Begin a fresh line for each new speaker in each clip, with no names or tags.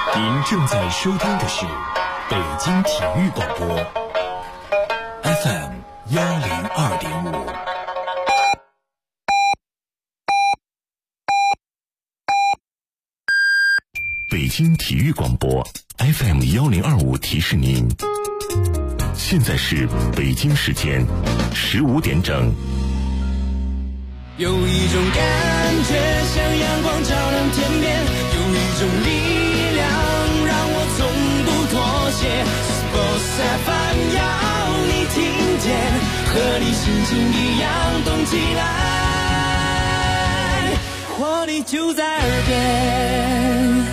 您正在收听的是北京体育广播 FM102.5。北京体育广播 FM1025提示您，现在是北京时间15点整。
有一种感觉像阳光照亮天边，有一种力量让我从不妥协。Sports FM 要你听见，和你心情一样动起来，活力就在耳边。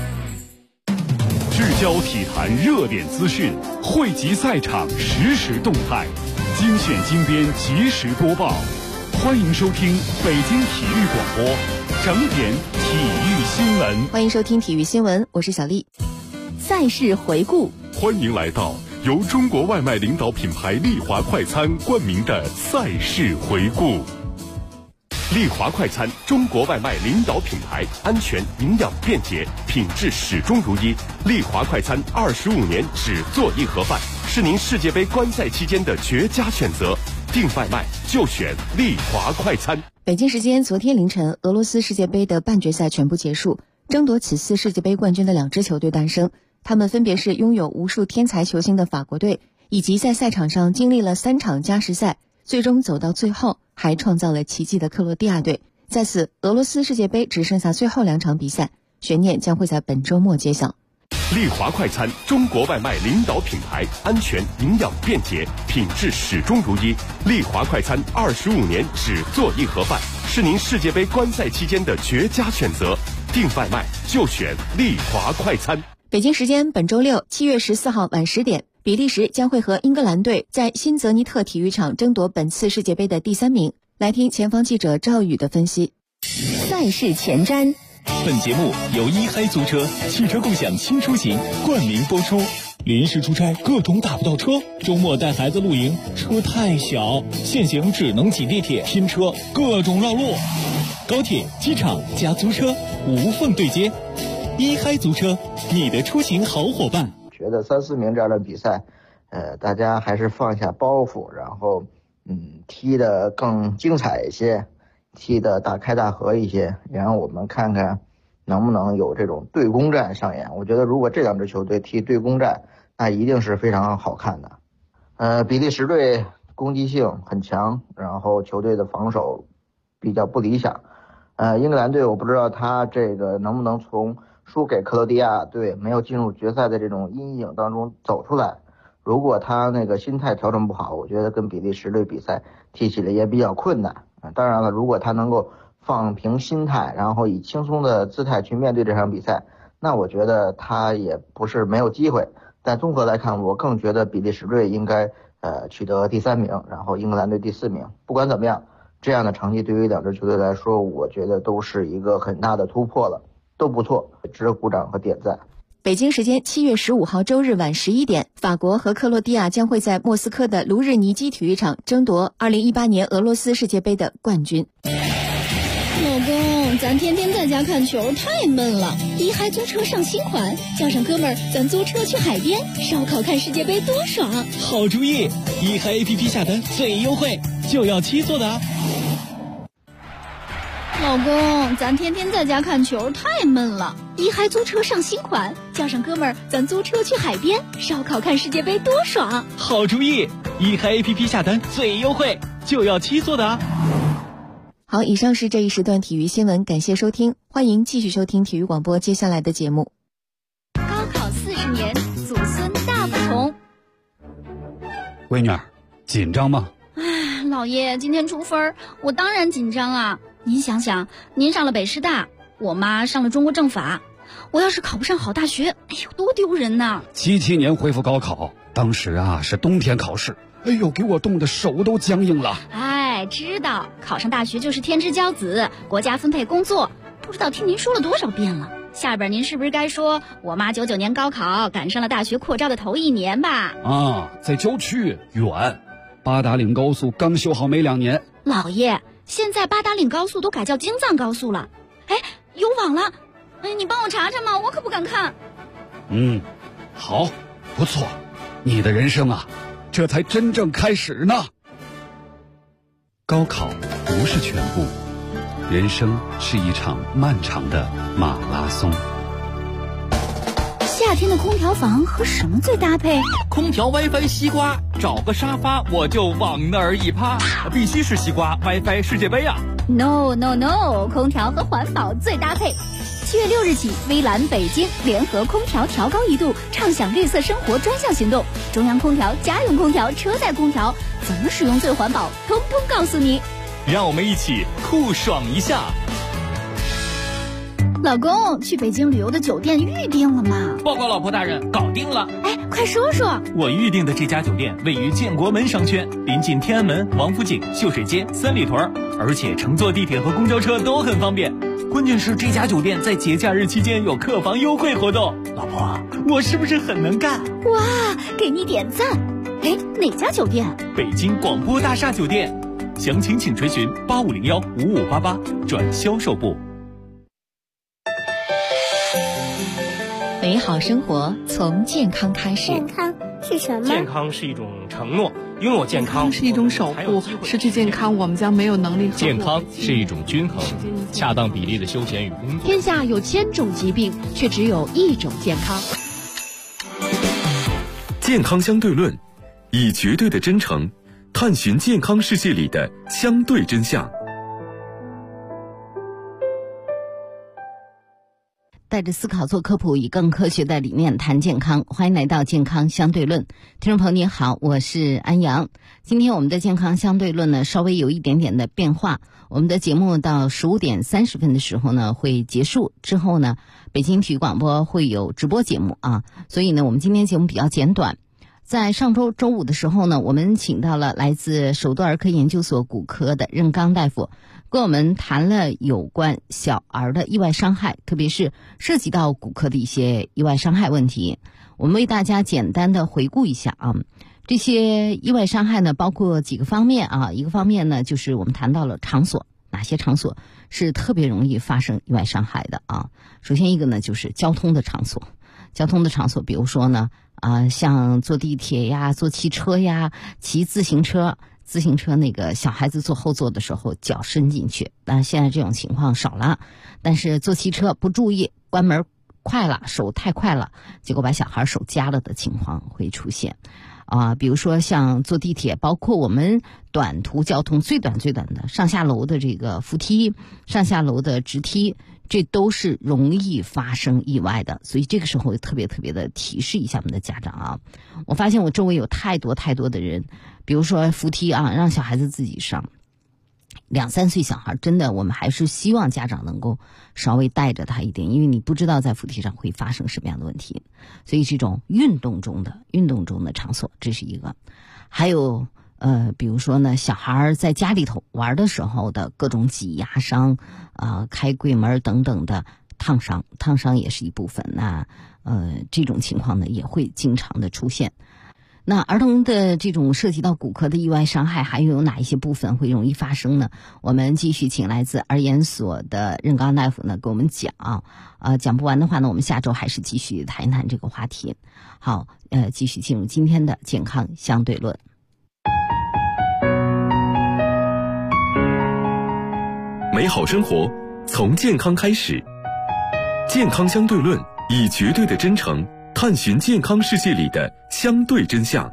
聚焦体坛热点资讯，汇集赛场实时动态，精选精编及时播报。欢迎收听北京体育广播整点体育新闻。
欢迎收听体育新闻，我是小丽。赛事回顾，
欢迎来到由中国外卖领导品牌丽华快餐冠名的赛事回顾。丽华快餐，中国外卖领导品牌，安全、营养、便捷，品质始终如一。丽华快餐25年只做一盒饭，是您世界杯观赛期间的绝佳选择。订外卖就选丽华快餐。
北京时间昨天凌晨，俄罗斯世界杯的半决赛全部结束，争夺此次世界杯冠军的两支球队诞生。他们分别是拥有无数天才球星的法国队，以及在赛场上经历了3场加时赛，最终走到最后还创造了奇迹的克罗地亚队。在此，俄罗斯世界杯只剩下最后2场比赛，悬念将会在本周末揭晓。
丽华快餐，中国外卖领导品牌，安全、营养、便捷，品质始终如一。丽华快餐25年只做一盒饭，是您世界杯观赛期间的绝佳选择。订外卖就选丽华快餐。
北京时间本周六7月14号晚10点，比利时将会和英格兰队在新泽尼特体育场争夺本次世界杯的第3名。来听前方记者赵宇的分析。赛事前瞻。
本节目由一嗨租车汽车共享轻出行冠名播出。临时出差各种打不到车，周末带孩子露营车太小，现行只能挤地铁拼车，各种绕路。高铁、机场加租车无缝对接，一嗨租车，你的出行好伙伴。
觉得3、4名这样的比赛，大家还是放下包袱，然后踢得更精彩一些，踢得大开大合一些，然后我们看看能不能有这种对攻战上演。我觉得如果这2支球队踢对攻战，那一定是非常好看的。比利时队攻击性很强，然后球队的防守比较不理想。英格兰队我不知道他这个能不能从输给克罗地亚队没有进入决赛的这种阴影当中走出来。如果他那个心态调整不好，我觉得跟比利时队比赛踢起来也比较困难。当然了，如果他能够放平心态，然后以轻松的姿态去面对这场比赛，那我觉得他也不是没有机会。但综合来看，我更觉得比利时队应该取得第3名，然后英格兰队第4名。不管怎么样，这样的成绩对于2支球队来说，我觉得都是一个很大的突破了，都不错，值得鼓掌和点赞。
北京时间7月15号周日晚11点，法国和克罗地亚将会在莫斯科的卢日尼基体育场争夺2018年俄罗斯世界杯的冠军。
老公，咱天天在家看球太闷了，一嗨租车上新款，叫上哥们儿，咱租车去海边烧烤看世界杯多爽！
好主意，一嗨 APP 下单最优惠，就要7座的啊！
老公，咱天天在家看球太闷了，一嗨租车上新款，叫上哥们儿，咱租车去海边烧烤看世界杯多爽！
好主意，一嗨 APP 下单最优惠，就要7座的啊！
好，以上是这一时段体育新闻，感谢收听，欢迎继续收听体育广播接下来的节目。
高考40年，祖孙大不同。
闺女儿，紧张吗？
唉，老爷，今天出分，我当然紧张啊。您想想，您上了北师大，我妈上了中国政法，我要是考不上好大学，哎呦，多丢人呐
！77年恢复高考，当时啊是冬天考试，哎呦，给我冻得手都僵硬了。
哎，知道考上大学就是天之骄子，国家分配工作，不知道听您说了多少遍了。下边您是不是该说我妈99年高考赶上了大学扩招的头1年吧？
啊，在郊区远，八达岭高速刚修好没2年。
老爷，现在八达岭高速都改叫京藏高速了。哎，有网了，哎，你帮我查查嘛，我可不敢看。
好，不错，你的人生啊，这才真正开始呢。高考不是全部，人生是一场漫长的马拉松。
夏天的空调房和什么最搭配？
空调 WiFi 西瓜，找个沙发我就往那儿一趴，必须是西瓜 WiFi 世界杯啊
！No， 空调和环保最搭配。7月6日起，微蓝北京联合空调调高1度，畅享绿色生活专项行动。中央空调、家用空调、车载空调，怎么使用最环保，通通告诉你。
让我们一起酷爽一下。
老公，去北京旅游的酒店预定了吗？
报告老婆大人，搞定了。
哎，快说说。
我预定的这家酒店位于建国门商圈，临近天安门、王府井、秀水街、三里屯，而且乘坐地铁和公交车都很方便。关键是这家酒店在节假日期间有客房优惠活动。老婆，我是不是很能干？
哇，给你点赞。哎，哪家酒店？
北京广播大厦酒店。详情请垂询85015588转销售部。
美好生活从健康开始。
健康是什么？
健康是一种承诺，拥有健康
是一种守护，失去健康我们将没有能力。
健康是一种均衡，恰当比例的休闲与工作。
天下有1000种疾病，却只有1种健康。
健康相对论，以绝对的真诚探寻健康世界里的相对真相。
带着思考做科普，以更科学的理念谈健康。欢迎来到健康相对论。听众朋友您好，我是安阳。今天我们的健康相对论呢，稍微有一点点的变化。我们的节目到15点30分的时候呢会结束，之后呢北京体育广播会有直播节目啊，所以呢我们今天节目比较简短。在上周周五的时候呢，我们请到了来自首都儿科研究所骨科的任刚大夫，跟我们谈了有关小儿的意外伤害，特别是涉及到骨科的一些意外伤害问题。我们为大家简单的回顾一下啊，这些意外伤害呢包括几个方面啊，一个方面呢就是我们谈到了场所，哪些场所是特别容易发生意外伤害的啊。首先一个呢就是交通的场所，比如说呢像坐地铁呀、坐汽车呀、骑自行车那个小孩子坐后座的时候脚伸进去，当然现在这种情况少了，但是坐汽车不注意关门快了，手太快了，结果把小孩手夹了的情况会出现比如说像坐地铁，包括我们短途交通最短的上下楼的这个扶梯、上下楼的直梯，这都是容易发生意外的，所以这个时候特别的提示一下我们的家长啊。我发现我周围有太多的人，比如说扶梯让小孩子自己上，2、3岁小孩，真的我们还是希望家长能够稍微带着他一点，因为你不知道在扶梯上会发生什么样的问题。所以这种运动中的场所，这是一个。还有比如说呢，小孩在家里头玩的时候的各种挤压伤开柜门等等的烫伤也是一部分。那这种情况呢也会经常的出现。那儿童的这种涉及到骨科的意外伤害还有哪一些部分会容易发生呢？我们继续请来自儿研所的任刚大夫呢给我们讲讲不完的话呢，我们下周还是继续谈一谈这个话题。好，继续进入今天的健康相对论。
美好生活从健康开始，健康相对论，以绝对的真诚探寻健康世界里的相对真相。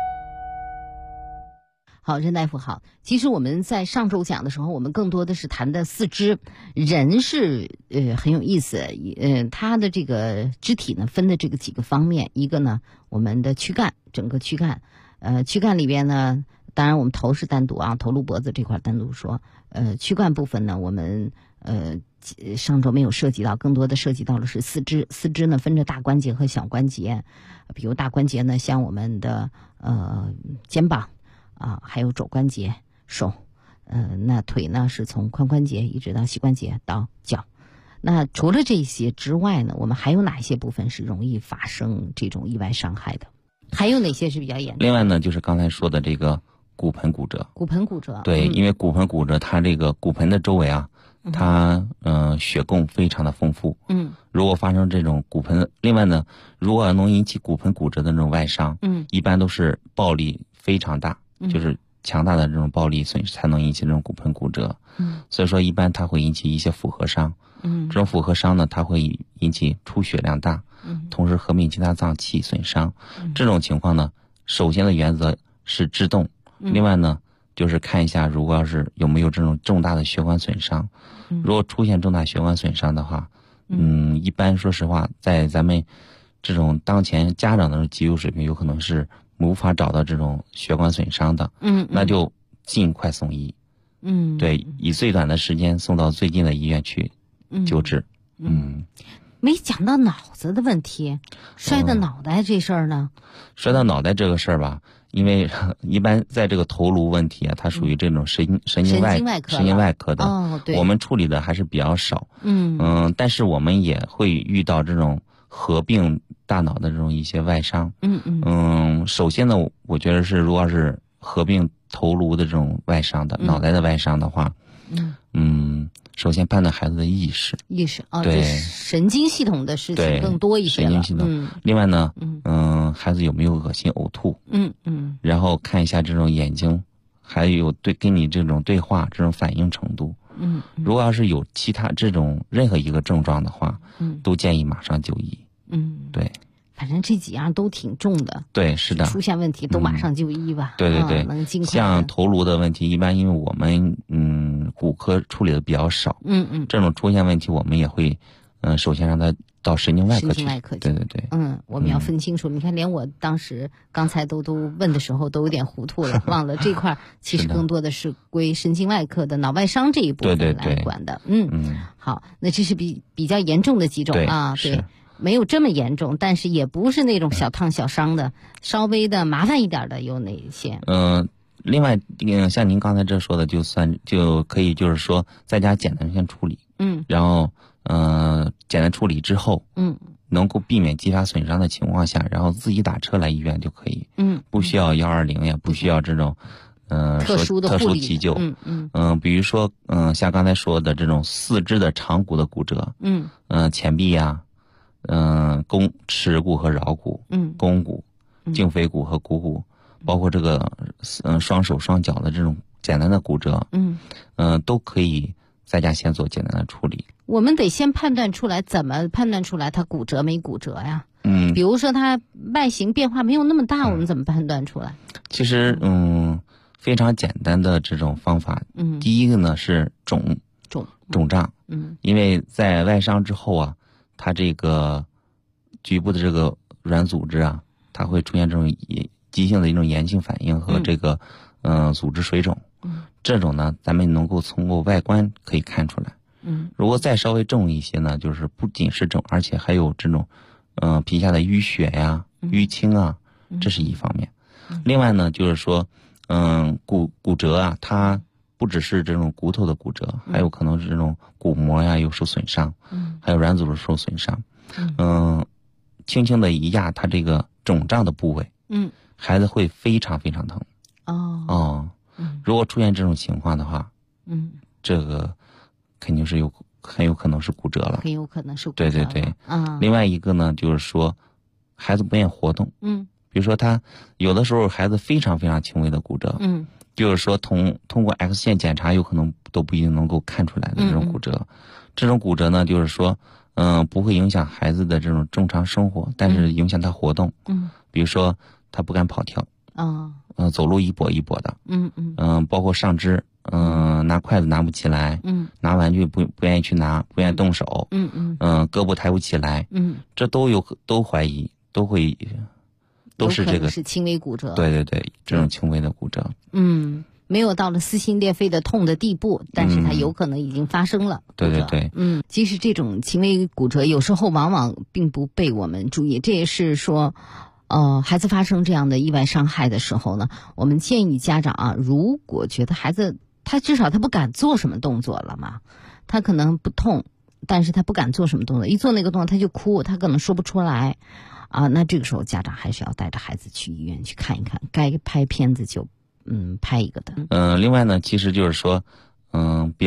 好，任大夫好。其实我们在上周讲的时候，我们更多的是谈的四肢。人是很有意思，它的这个肢体呢分的这个几个方面，一个呢我们的躯干，整个躯干，躯干里边呢，当然我们头是单独头颅脖子这块单独说，躯干部分呢我们上周没有涉及到，更多的涉及到的是四肢。四肢呢分着大关节和小关节，比如大关节呢像我们的肩膀还有肘关节、手，那腿呢是从髋关节一直到膝关节到脚。那除了这些之外呢，我们还有哪些部分是容易发生这种意外伤害的？还有哪些是比较严重的？
另外呢，就是刚才说的这个骨盆骨折。
骨盆骨折，
对，因为骨盆骨折，它这个骨盆的周围
它血供非常的丰富。如果发生这种骨盆，另外呢，如果能引起骨盆骨折的那种外伤，一般都是暴力非常大，就是强大的这种暴力损失才能引起这种骨盆骨折。所以说一般它会引起一些复合伤。这种复合伤呢，它会引起出血量大，同时合并其他脏器损伤。这种情况呢，首先的原则是制动，另外呢，就是看一下如果要是有没有这种重大的血管损伤。如果出现重大血管损伤的话，一般说实话，在咱们这种当前家长的急救水平，有可能是无法找到这种血管损伤的，那就尽快送医。对，以最短的时间送到最近的医院去救治。
没讲到脑子的问题，摔到脑袋这事儿呢？
摔到脑袋这个事儿吧，因为一般在这个头颅问题啊，它属于这种神经外科的，对，我们处理的还是比较少。但是我们也会遇到这种合并大脑的这种一些外伤。首先呢，我觉得是如果是合并头颅的这种外伤的，脑袋的外伤的话，首先判断孩子的意识对
神经系统的事情更多一些了。神经系统。
另外呢，孩子有没有恶心呕吐？然后看一下这种眼睛，还有跟你这种对话这种反应程度。如果要是有其他这种任何一个症状的话，都建议马上就医。对。
反正这几样都挺重的，
对，是的，
出现问题都马上就医吧。
对，
能尽快。
像头颅的问题，一般因为我们骨科处理的比较少，这种出现问题我们也会首先让他到神经外科去。对。
我们要分清楚。你看，连我当时刚才都问的时候都有点糊涂了，忘了这块其实更多的是归神经外科的脑外伤这一部分来管的。好，那这是比较严重的几种啊，对。没有这么严重，但是也不是那种小烫小伤的，稍微的麻烦一点的有哪一些？
另外，像您刚才这说的，就可以就是说在家简单先处理，然后简单处理之后，能够避免继发损伤的情况下，然后自己打车来医院就可以，不需要120呀，不需要这种
特殊
急救，比如说像刚才说的这种四肢的长骨的骨折，前臂呀。尺骨和桡骨，肱骨、胫腓骨和股骨，包括这个双手双脚的这种简单的骨折，都可以在家先做简单的处理。
我们得先判断出来，怎么判断出来他骨折没骨折呀？比如说他外形变化没有那么大，我们怎么判断出来？
其实非常简单的这种方法，第一个呢是肿胀，因为在外伤之后啊。它这个局部的这个软组织啊，它会出现这种急性的一种炎性反应和这个组织水肿。这种呢，咱们能够通过外观可以看出来。如果再稍微重一些呢，就是不仅是肿，而且还有这种皮下的淤血呀、淤青啊，这是一方面。另外呢，就是说骨折啊，它不只是这种骨头的骨折，还有可能是这种骨膜呀有受损伤，还有软组织受损伤。轻轻的一压它这个肿胀的部位，孩子会非常非常疼。如果出现这种情况的话，这个肯定是很有可能是骨折了，
很有可能是骨折了。
对。另外一个呢，就是说孩子不愿意活动，比如说他有的时候孩子非常非常轻微的骨折，就是说通过 X 线检查有可能都不一定能够看出来的这种骨折。这种骨折呢，就是说不会影响孩子的这种正常生活，但是影响他活动。比如说他不敢跑跳，走路一跛一跛的，包括上肢，拿筷子拿不起来，拿玩具不愿意去拿，不愿意动手，胳膊抬不起来，这都怀疑，都是这个
是轻微骨折。
对，这种轻微的骨折。
没有到了撕心裂肺的痛的地步，但是它有可能已经发生了。
对。
其实这种轻微骨折有时候往往并不被我们注意，这也是说孩子发生这样的意外伤害的时候呢，我们建议家长啊，如果觉得孩子他至少他不敢做什么动作了嘛，他可能不痛，但是他不敢做什么动作，一做那个动作他就哭，他可能说不出来啊，那这个时候家长还是要带着孩子去医院去看一看，该拍片子就拍一个的。
另外呢，其实就是说，比较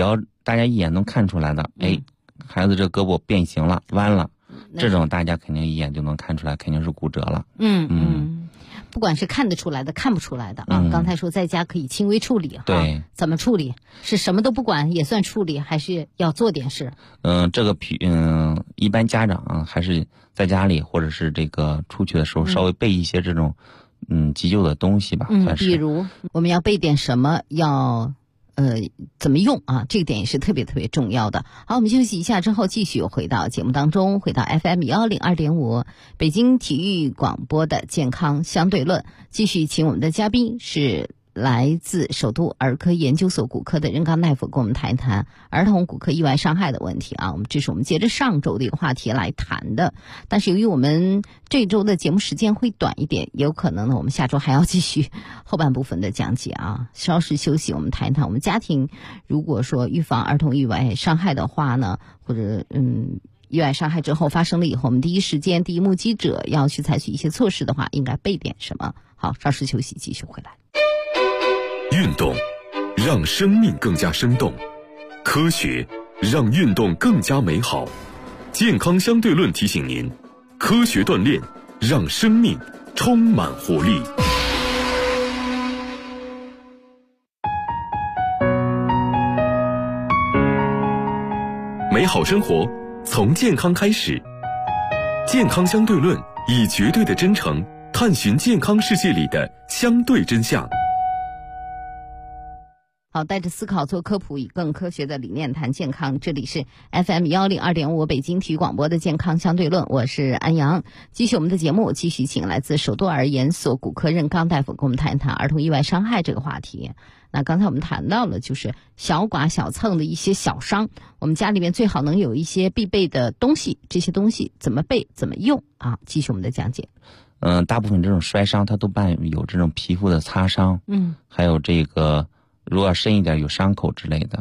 大家一眼能看出来的，孩子这胳膊变形了、弯了，这种大家肯定一眼就能看出来，肯定是骨折了。
不管是看得出来的、看不出来的啊，刚才说在家可以轻微处理，
对，
怎么处理？是什么都不管也算处理，还是要做点事？
这个一般家长还是在家里或者是这个出去的时候稍微备一些这种急救的东西吧，算是。
比如我们要备点什么，要怎么用啊？这个点也是特别特别重要的。好，我们休息一下之后继续回到节目当中，回到 FM102.5 北京体育广播的健康相对论，继续请我们的嘉宾是来自首都儿科研究所骨科的任刚大夫，跟我们谈一谈儿童骨科意外伤害的问题啊。这是我们接着上周的一个话题来谈的，但是由于我们这周的节目时间会短一点，有可能呢我们下周还要继续后半部分的讲解啊。稍事休息，我们谈一谈我们家庭如果说预防儿童意外伤害的话呢，或者意外伤害之后发生了以后，我们第一时间第一目击者要去采取一些措施的话，应该备点什么？好，稍事休息，继续回来。
运动让生命更加生动，科学让运动更加美好。健康相对论提醒您，科学锻炼让生命充满活力。美好生活从健康开始，健康相对论以绝对的真诚探寻健康世界里的相对真相。
好，带着思考做科普，以更科学的理念谈健康。这里是 FM102.5 北京体育广播的健康相对论，我是安阳。继续我们的节目，继续请来自首都儿研所骨科任刚大夫跟我们谈一谈儿童意外伤害这个话题。那刚才我们谈到了就是小剐小蹭的一些小伤，我们家里面最好能有一些必备的东西，这些东西怎么备怎么用啊？继续我们的讲解。
大部分这种摔伤它都伴有这种皮肤的擦伤，还有这个如果深一点有伤口之类的，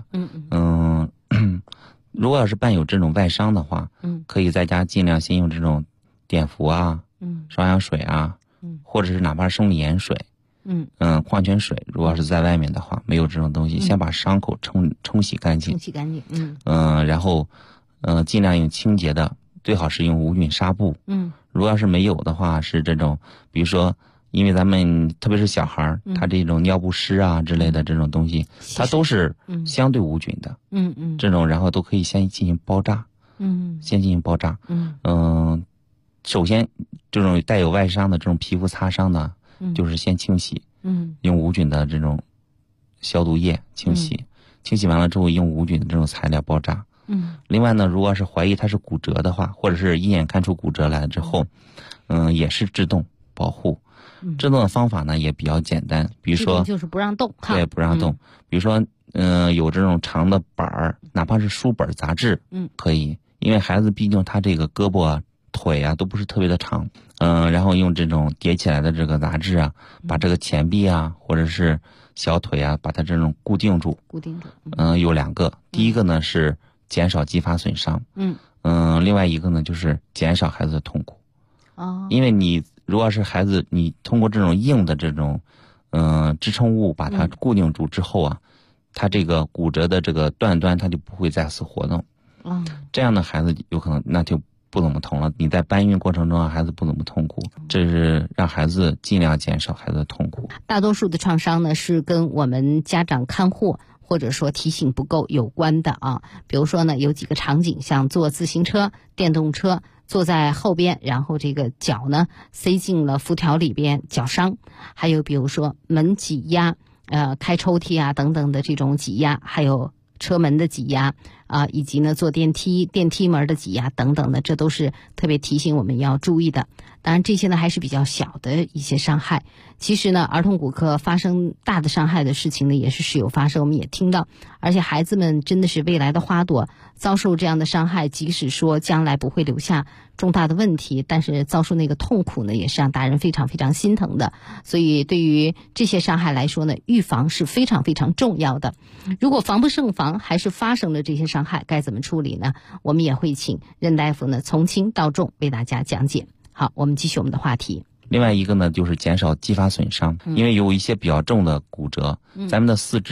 如果要是伴有这种外伤的话，可以在家尽量先用这种碘伏啊，双氧水啊，或者是哪怕生理盐水，矿泉水，如果是在外面的话，没有这种东西，先把伤口冲洗干净，然后尽量用清洁的，最好是用无菌纱布，如果要是没有的话，是这种，比如说。因为咱们特别是小孩儿，他这种尿不湿啊之类的这种东西，它都是相对无菌的，这种然后都可以先进行包扎，先进行包扎，首先这种带有外伤的这种皮肤擦伤呢，就是先清洗，用无菌的这种消毒液清洗，清洗完了之后用无菌的这种材料包扎，另外呢，如果是怀疑它是骨折的话，或者是一眼看出骨折来了之后，也是制动保护。制动的方法呢也比较简单，比如说
就是不让动，
对，不让动。比如说，有这种长的板儿，哪怕是书本、杂志，可以，因为孩子毕竟他这个胳膊啊、腿啊都不是特别的长，然后用这种叠起来的这个杂志啊，把这个前臂啊或者是小腿啊，把它这种固定住。有两个，第一个呢是减少继发损伤，另外一个呢就是减少孩子的痛苦。因为你如果是孩子，你通过这种硬的这种支撑物把它固定住之后啊，它这个骨折的这个断端它就不会再次活动。这样的孩子有可能那就不怎么痛了。你在搬运过程中啊，孩子不怎么痛苦，这是让孩子尽量减少孩子的痛苦。
大多数的创伤呢是跟我们家长看护或者说提醒不够有关的啊。比如说呢，有几个场景，像坐自行车、电动车。坐在后边，然后这个脚呢塞进了辐条里边，脚伤；还有比如说门挤压，开抽屉啊等等的这种挤压，还有车门的挤压啊，以及呢坐电梯门的挤压等等的，这都是特别提醒我们要注意的。当然这些呢还是比较小的一些伤害。其实呢，儿童骨科发生大的伤害的事情呢也是时有发生，我们也听到，而且孩子们真的是未来的花朵，遭受这样的伤害，即使说将来不会留下重大的问题，但是遭受那个痛苦呢也是让大人非常非常心疼的。所以对于这些伤害来说呢，预防是非常非常重要的。如果防不胜防，还是发生了这些伤害，该怎么处理呢？我们也会请任大夫呢从轻到重为大家讲解。好，我们继续我们的话题。
另外一个呢就是减少继发损伤，因为有一些比较重的骨折，咱们的四肢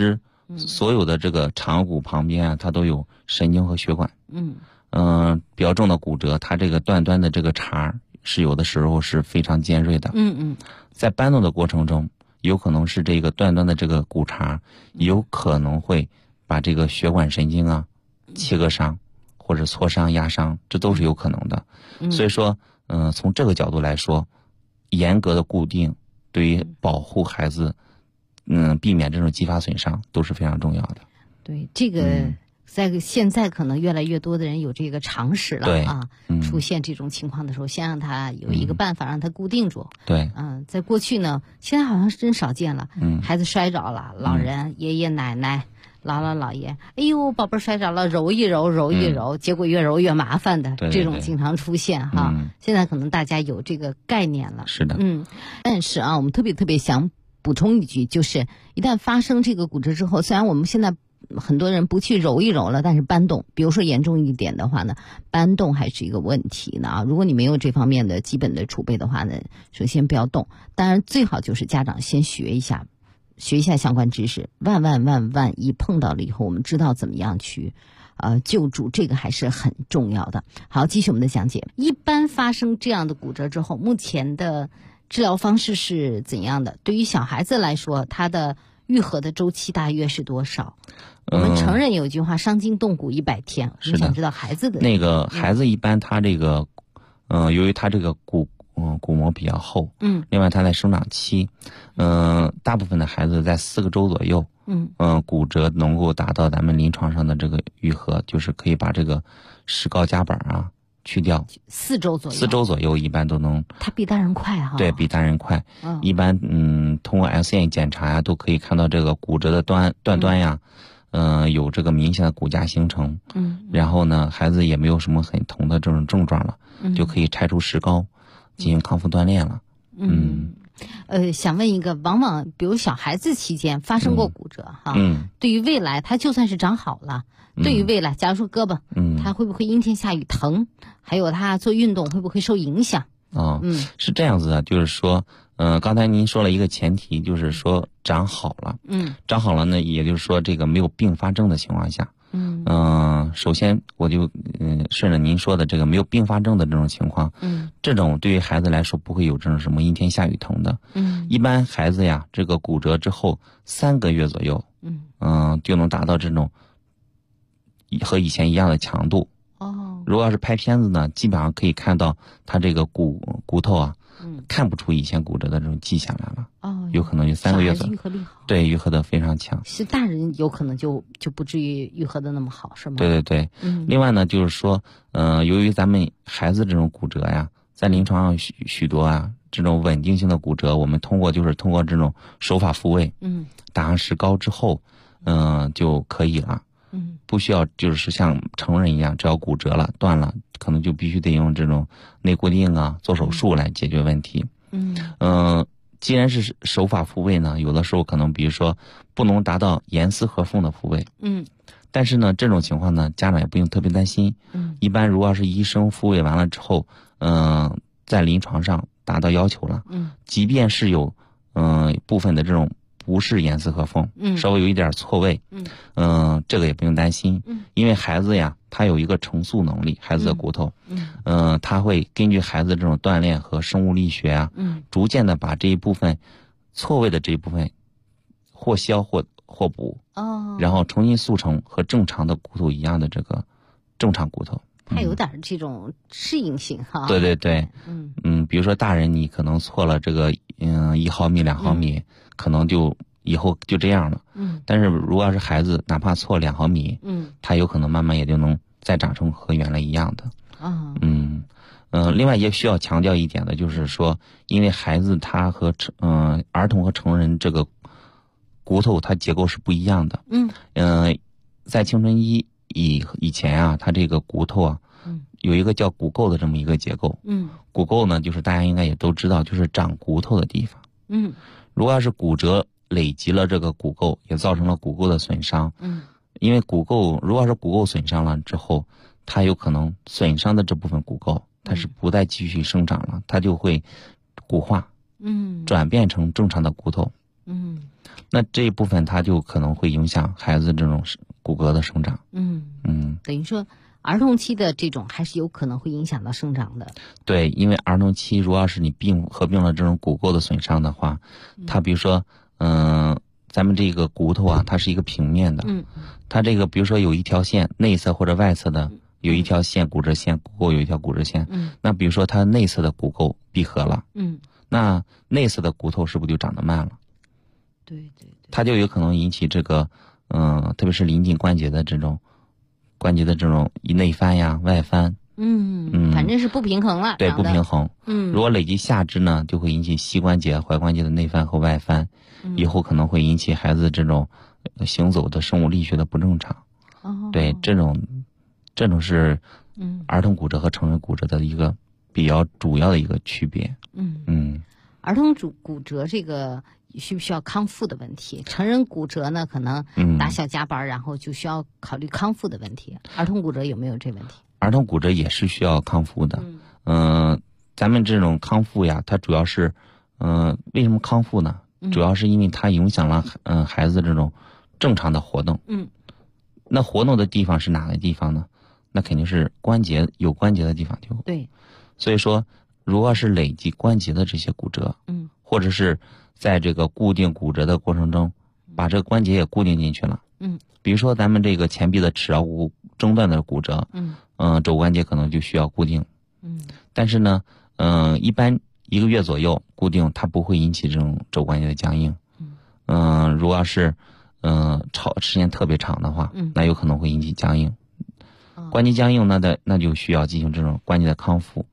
所有的这个长骨旁边啊，它都有神经和血管。比较重的骨折，它这个断端的这个茬是有的时候是非常尖锐的。在搬动的过程中，有可能是这个断端的这个骨茬，有可能会把这个血管神经啊切割伤，或者挫伤、压伤，这都是有可能的。所以说，从这个角度来说，严格的固定对于保护孩子，避免这种继发损伤都是非常重要的。
对，这个在现在可能越来越多的人有这个常识了啊。出现这种情况的时候，先让他有一个办法让他固定住。
对，
在过去呢，现在好像是真少见了。孩子摔着了，老人、爷爷奶奶、姥姥姥爷，哎呦，宝贝摔着了，揉一揉，揉一揉，结果越揉越麻烦的，这种经常出现哈。现在可能大家有这个概念了。
是的。
但是啊，我们特别想补充一句，就是一旦发生这个骨折之后，虽然我们现在很多人不去揉一揉了，但是搬动，比如说严重一点的话呢，搬动还是一个问题呢啊。如果你没有这方面的基本的储备的话呢，首先不要动。当然最好就是家长先学一下相关知识，万一碰到了以后，我们知道怎么样去救助，这个还是很重要的。好，继续我们的讲解。一般发生这样的骨折之后，目前的治疗方式是怎样的？对于小孩子来说，他的愈合的周期大约是多少？我们成人有句话，伤筋动骨100天。我们想知道孩子的
那个孩子一般他这个由于他这个骨膜比较厚，另外他在生长期，大部分的孩子在4个周左右，骨折能够达到咱们临床上的这个愈合，就是可以把这个石膏夹板啊去掉。4周左右一般都能。
它比大人快哈。
对，比大人快。一般通过 X 线检查呀，都可以看到这个骨折的断端呀，有这个明显的骨架形成。然后呢，孩子也没有什么很疼的这种症状了，就可以拆除石膏，进行康复锻炼了。
想问一个，往往比如小孩子期间发生过骨折哈，对于未来他就算是长好了，对于未来，假如说胳膊，他会不会阴天下雨疼？还有他做运动会不会受影响？
是这样子的，就是说，刚才您说了一个前提，就是说长好了，长好了呢，也就是说这个没有并发症的情况下，首先我就顺着您说的这个没有并发症的这种情况，这种对于孩子来说不会有这种什么阴天下雨疼的，一般孩子呀，这个骨折之后3个月左右，就能达到这种和以前一样的强度。如果要是拍片子呢，基本上可以看到他这个骨头啊，看不出以前骨折的这种迹象来了。有可能就3个月左右。愈合力好。对，愈合的非常强。
是大人有可能就不至于愈合的那么好，是吗？
对。另外呢，就是说，由于咱们孩子这种骨折呀，在临床上许多啊这种稳定性的骨折，我们通过这种手法复位，打上石膏之后，就可以了。不需要就是像成人一样，只要骨折了断了，可能就必须得用这种内固定啊，做手术来解决问题。既然是手法复位呢，有的时候可能比如说不能达到严丝合缝的复位，但是呢这种情况呢，家长也不用特别担心。一般如果要是医生复位完了之后，在临床上达到要求了，即便是有部分的这种不是严丝合缝，稍微有一点错位，这个也不用担心，因为孩子呀，他有一个承塑能力，孩子的骨头，他会根据孩子这种锻炼和生物力学啊，逐渐的把这一部分错位的这一部分或消或补，然后重新塑成和正常的骨头一样的这个正常骨头。
它有点这种适应性哈。
对，比如说大人你可能错了这个1毫米2毫米，可能就以后就这样了。但是如果要是孩子哪怕错2毫米，他有可能慢慢也就能再长成和原来一样的。另外也需要强调一点的就是说，因为孩子他和儿童和成人这个骨头它结构是不一样的。在青春期以前啊，它这个骨头啊，有一个叫骨垢的这么一个结构。骨垢呢，就是大家应该也都知道，就是长骨头的地方。如果要是骨折累积了这个骨垢，也造成了骨垢的损伤。因为如果要是骨垢损伤了之后，它有可能损伤的这部分骨垢，它是不再继续生长了，它就会骨化，转变成正常的骨头。 那这一部分它就可能会影响孩子这种骨骼的生长。
等于说儿童期的这种还是有可能会影响到生长的。
对，因为儿童期如要是你合并了这种骨垢的损伤的话，它比如说咱们这个骨头啊，它是一个平面的，它这个比如说有一条线，内侧或者外侧的有一条线骨折线，骨垢有一条骨折线，那比如说它内侧的骨垢闭合了，那内侧的骨头是不是就长得慢了？
对，
它就有可能引起这个特别是临近关节的这种内翻呀、外翻，
反正是不平衡了。
对，不平衡。如果累积下肢呢，就会引起膝关节、踝关节的内翻和外翻，以后可能会引起孩子这种行走的生物力学的不正常。对，这种是儿童骨折和成人骨折的一个比较主要的一个区别。
儿童骨折这个需不需要康复的问题？成人骨折呢，可能打小加班，然后就需要考虑康复的问题。儿童骨折有没有这问题？
儿童骨折也是需要康复的。咱们这种康复呀，它主要是为什么康复呢？主要是因为它影响了孩子这种正常的活动。那活动的地方是哪个地方呢？那肯定是有关节的地方就
对。
所以说，如果是累积关节的这些骨折，或者是在这个固定骨折的过程中，把这个关节也固定进去了，比如说咱们这个前臂的尺桡骨中段的骨折，肘关节可能就需要固定，但是呢，一般1个月左右固定，它不会引起这种肘关节的僵硬，如果要是时间特别长的话，那有可能会引起僵硬，关节僵硬那就需要进行这种关节的康复。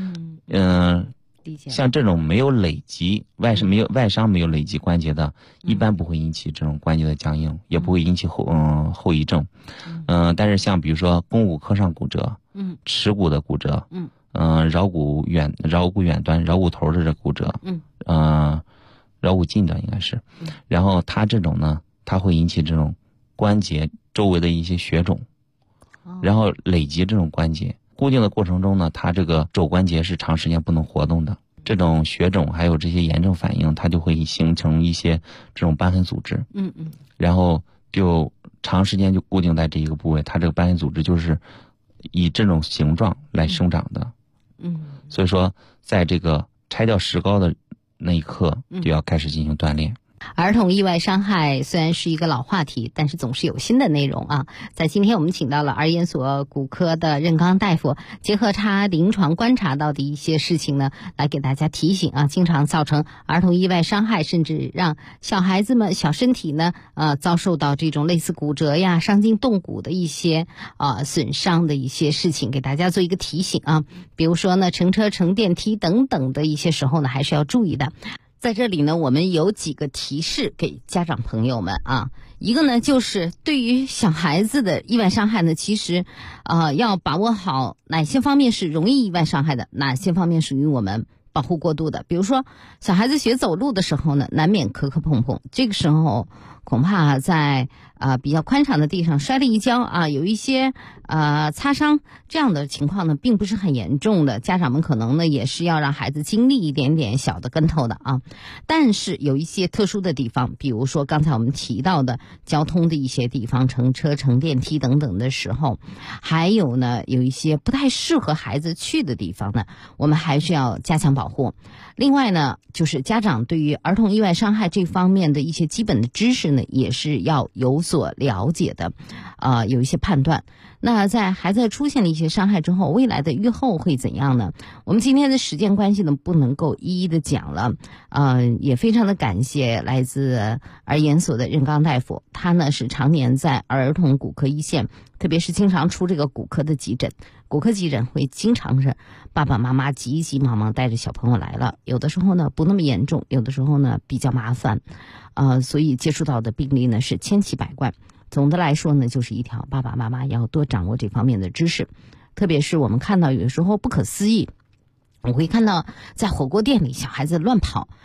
像这种没有累积外伤没有累积关节的，一般不会引起这种关节的僵硬，也不会引起后遗症。但是像比如说肱骨髁上骨折，耻骨的骨折，桡骨远端桡骨头的这骨折，桡骨近端应该是，然后它这种呢，它会引起这种关节周围的一些血肿，然后累积这种关节。固定的过程中呢，它这个肘关节是长时间不能活动的，这种血肿还有这些炎症反应，它就会形成一些这种瘢痕组织，然后就长时间就固定在这一个部位，它这个瘢痕组织就是以这种形状来生长的，所以说在这个拆掉石膏的那一刻就要开始进行锻炼。
儿童意外伤害虽然是一个老话题，但是总是有新的内容啊。在今天我们请到了儿研所骨科的任刚大夫，结合他临床观察到的一些事情呢，来给大家提醒啊，经常造成儿童意外伤害，甚至让小孩子们小身体呢遭受到这种类似骨折呀、伤筋动骨的一些损伤的一些事情，给大家做一个提醒啊。比如说呢，乘车、乘电梯等等的一些时候呢，还是要注意的。在这里呢，我们有几个提示给家长朋友们啊。一个呢，就是对于小孩子的意外伤害呢，其实要把握好哪些方面是容易意外伤害的，哪些方面属于我们保护过度的。比如说小孩子学走路的时候呢，难免磕磕碰碰，这个时候恐怕在比较宽敞的地上摔了一跤啊，有一些擦伤，这样的情况呢并不是很严重的，家长们可能呢也是要让孩子经历一点点小的跟头的啊。但是有一些特殊的地方，比如说刚才我们提到的交通的一些地方，乘车、乘电梯等等的时候，还有呢有一些不太适合孩子去的地方呢，我们还是要加强保护。另外呢，就是家长对于儿童意外伤害这方面的一些基本的知识呢，也是要有所了解的，有一些判断。那在孩子出现了一些伤害之后，未来的预后会怎样呢？我们今天的时间关系呢，不能够一一的讲了。也非常的感谢来自儿研所的任刚大夫，他呢是常年在儿童骨科一线，特别是经常出这个骨科的急诊。骨科急诊会经常是爸爸妈妈急急忙忙带着小朋友来了，有的时候呢不那么严重，有的时候呢比较麻烦，所以接触到的病例呢是千奇百怪。总的来说呢，就是一条爸爸妈妈要多掌握这方面的知识，特别是我们看到有时候不可思议，我会看到在火锅店里小孩子乱跑，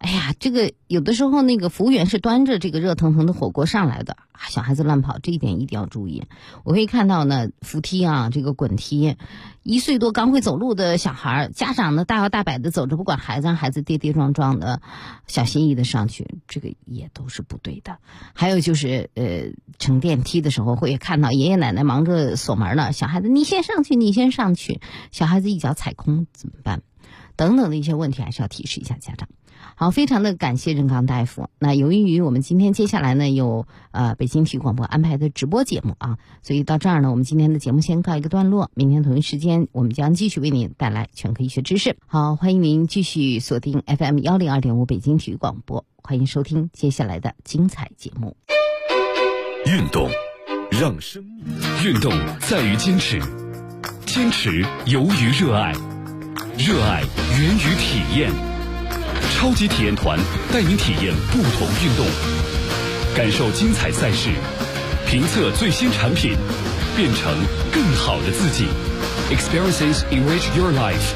哎呀，这个有的时候那个服务员是端着这个热腾腾的火锅上来的，小孩子乱跑，这一点一定要注意。我可以看到呢，扶梯啊，这个滚梯，1岁多刚会走路的小孩，家长呢大摇大摆的走着，不管孩子让孩子跌跌撞撞的，小心翼翼的上去，这个也都是不对的。还有就是乘电梯的时候会看到爷爷奶奶忙着锁门呢，小孩子你先上去，你先上去，小孩子一脚踩空怎么办？等等的一些问题还是要提示一下家长。好，非常的感谢任刚大夫。那由于我们今天接下来呢有北京体育广播安排的直播节目啊，所以到这儿呢我们今天的节目先告一个段落，明天同一时间我们将继续为您带来全科医学知识。好，欢迎您继续锁定 FM 102.5北京体育广播，欢迎收听接下来的精彩节目。
运动让生命，运动在于坚持，坚持由于热爱，热爱源于体验。超级体验团带您体验不同运动，感受精彩赛事，评测最新产品，变成更好的自己。Experiences enrich your life。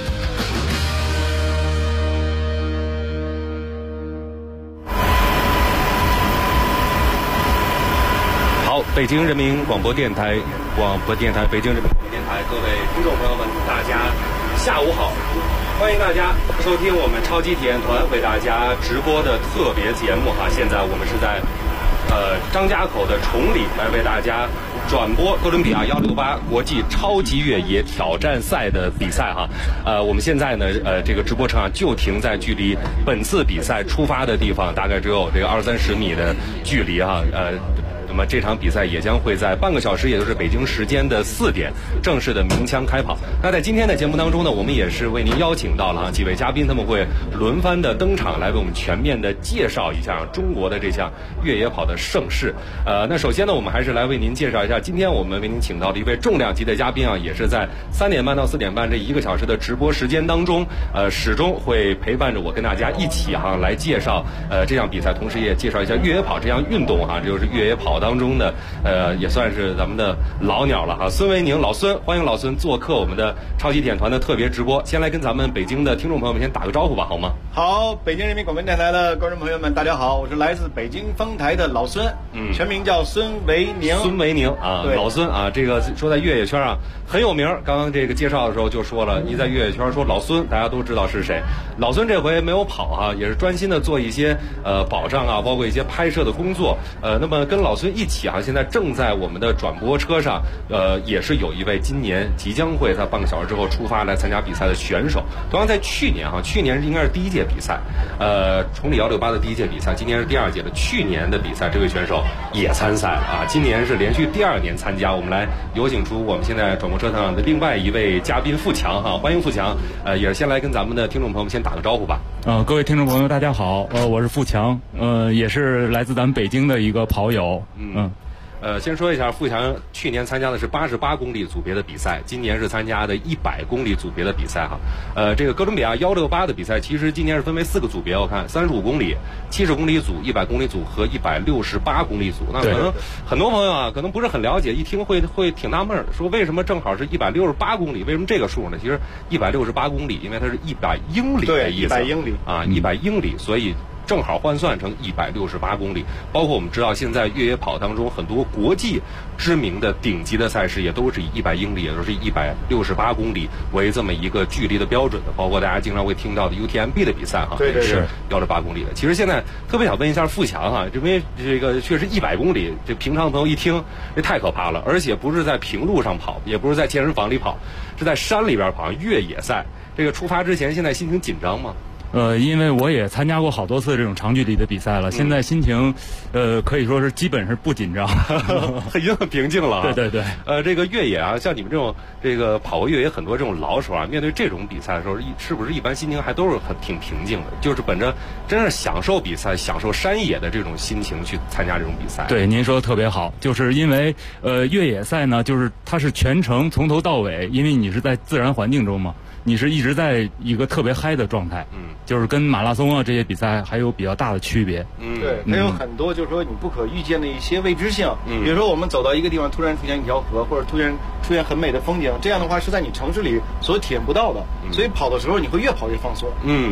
好，北京人民广播电台，北京人民广播电台，各位听众朋友们，大家下午好。欢迎大家收听我们超级体验团为大家直播的特别节目哈。现在我们是在张家口的崇礼来为大家转播哥伦比亚168国际超级越野挑战赛的比赛哈。我们现在呢这个直播车就停在距离本次比赛出发的地方大概只有这个20-30米的距离哈。那么这场比赛也将会在半个小时，也就是北京时间的4点正式的鸣枪开跑。那在今天的节目当中呢，我们也是为您邀请到了几位嘉宾，他们会轮番的登场，来为我们全面的介绍一下中国的这项越野跑的盛事。那首先呢，我们还是来为您介绍一下，今天我们为您请到的一位重量级的嘉宾啊，也是在3点半到4点半这1个小时的直播时间当中，始终会陪伴着我跟大家一起来介绍这项比赛，同时也介绍一下越野跑这项运动这就是越野跑当中的也算是咱们的老鸟了哈。孙维宁，老孙，欢迎老孙做客我们的超级体验团的特别直播。先来跟咱们北京的听众朋友们先打个招呼吧，好吗？
好，北京人民广播电台的观众朋友们，大家好，我是来自北京丰台的老孙，全名叫孙维宁。
孙维宁啊，老孙啊，这个说在越野圈很有名。刚刚这个介绍的时候就说了，一在越野圈说老孙，大家都知道是谁。老孙这回没有跑也是专心的做一些保障包括一些拍摄的工作。那么跟老孙一起现在正在我们的转播车上，也是有一位今年即将会在半个小时之后出发来参加比赛的选手。同样在去年去年应该是第1届比赛，崇礼168的第1届比赛，今年是第2届的。去年的比赛，这位选手也参赛了今年是连续第2年参加。我们来有请出我们现在转播车上的另外一位嘉宾富强欢迎富强。也是先来跟咱们的听众朋友们先打个招呼吧。
各位听众朋友大家好，我是富强，也是来自咱们北京的一个跑友。
先说一下，富强去年参加的是88公里组别的比赛，今年是参加的100公里组别的比赛这个哥伦比亚168的比赛，其实今年是分为4个组别，我看35公里、70公里组、100公里组和168公里组。那可能很多朋友可能不是很了解，一听会挺纳闷的，说为什么正好是168公里？为什么这个数呢？其实168公里，因为它是100英里的意思
，100英里
100英里，所以正好换算成168公里。包括我们知道现在越野跑当中很多国际知名的顶级的赛事也都是以100英里，也就是168公里为这么一个距离的标准的。包括大家经常会听到的 UTMB 的比赛
也
是168公里的。其实现在特别想问一下富强因为这个确实100公里，这平常朋友一听这太可怕了，而且不是在平路上跑，也不是在健身房里跑，是在山里边跑越野赛。这个出发之前现在心情紧张吗？
因为我也参加过好多次这种长距离的比赛了，现在心情可以说是基本是不紧张，
已经很平静了。
对。
这个越野像你们这种这个跑过越野很多这种老手面对这种比赛的时候，是不是一般心情还都是挺平静的？就是本着真是享受比赛、享受山野的这种心情去参加这种比赛。
对，您说的特别好，就是因为越野赛呢，就是它是全程从头到尾，因为你是在自然环境中嘛。你是一直在一个特别嗨的状态，就是跟马拉松这些比赛还有比较大的区别。
对，它有很多就是说你不可预见的一些未知性。比如说我们走到一个地方，突然出现一条河，或者突然出现很美的风景，这样的话是在你城市里所体验不到的。所以跑的时候你会越跑越放松。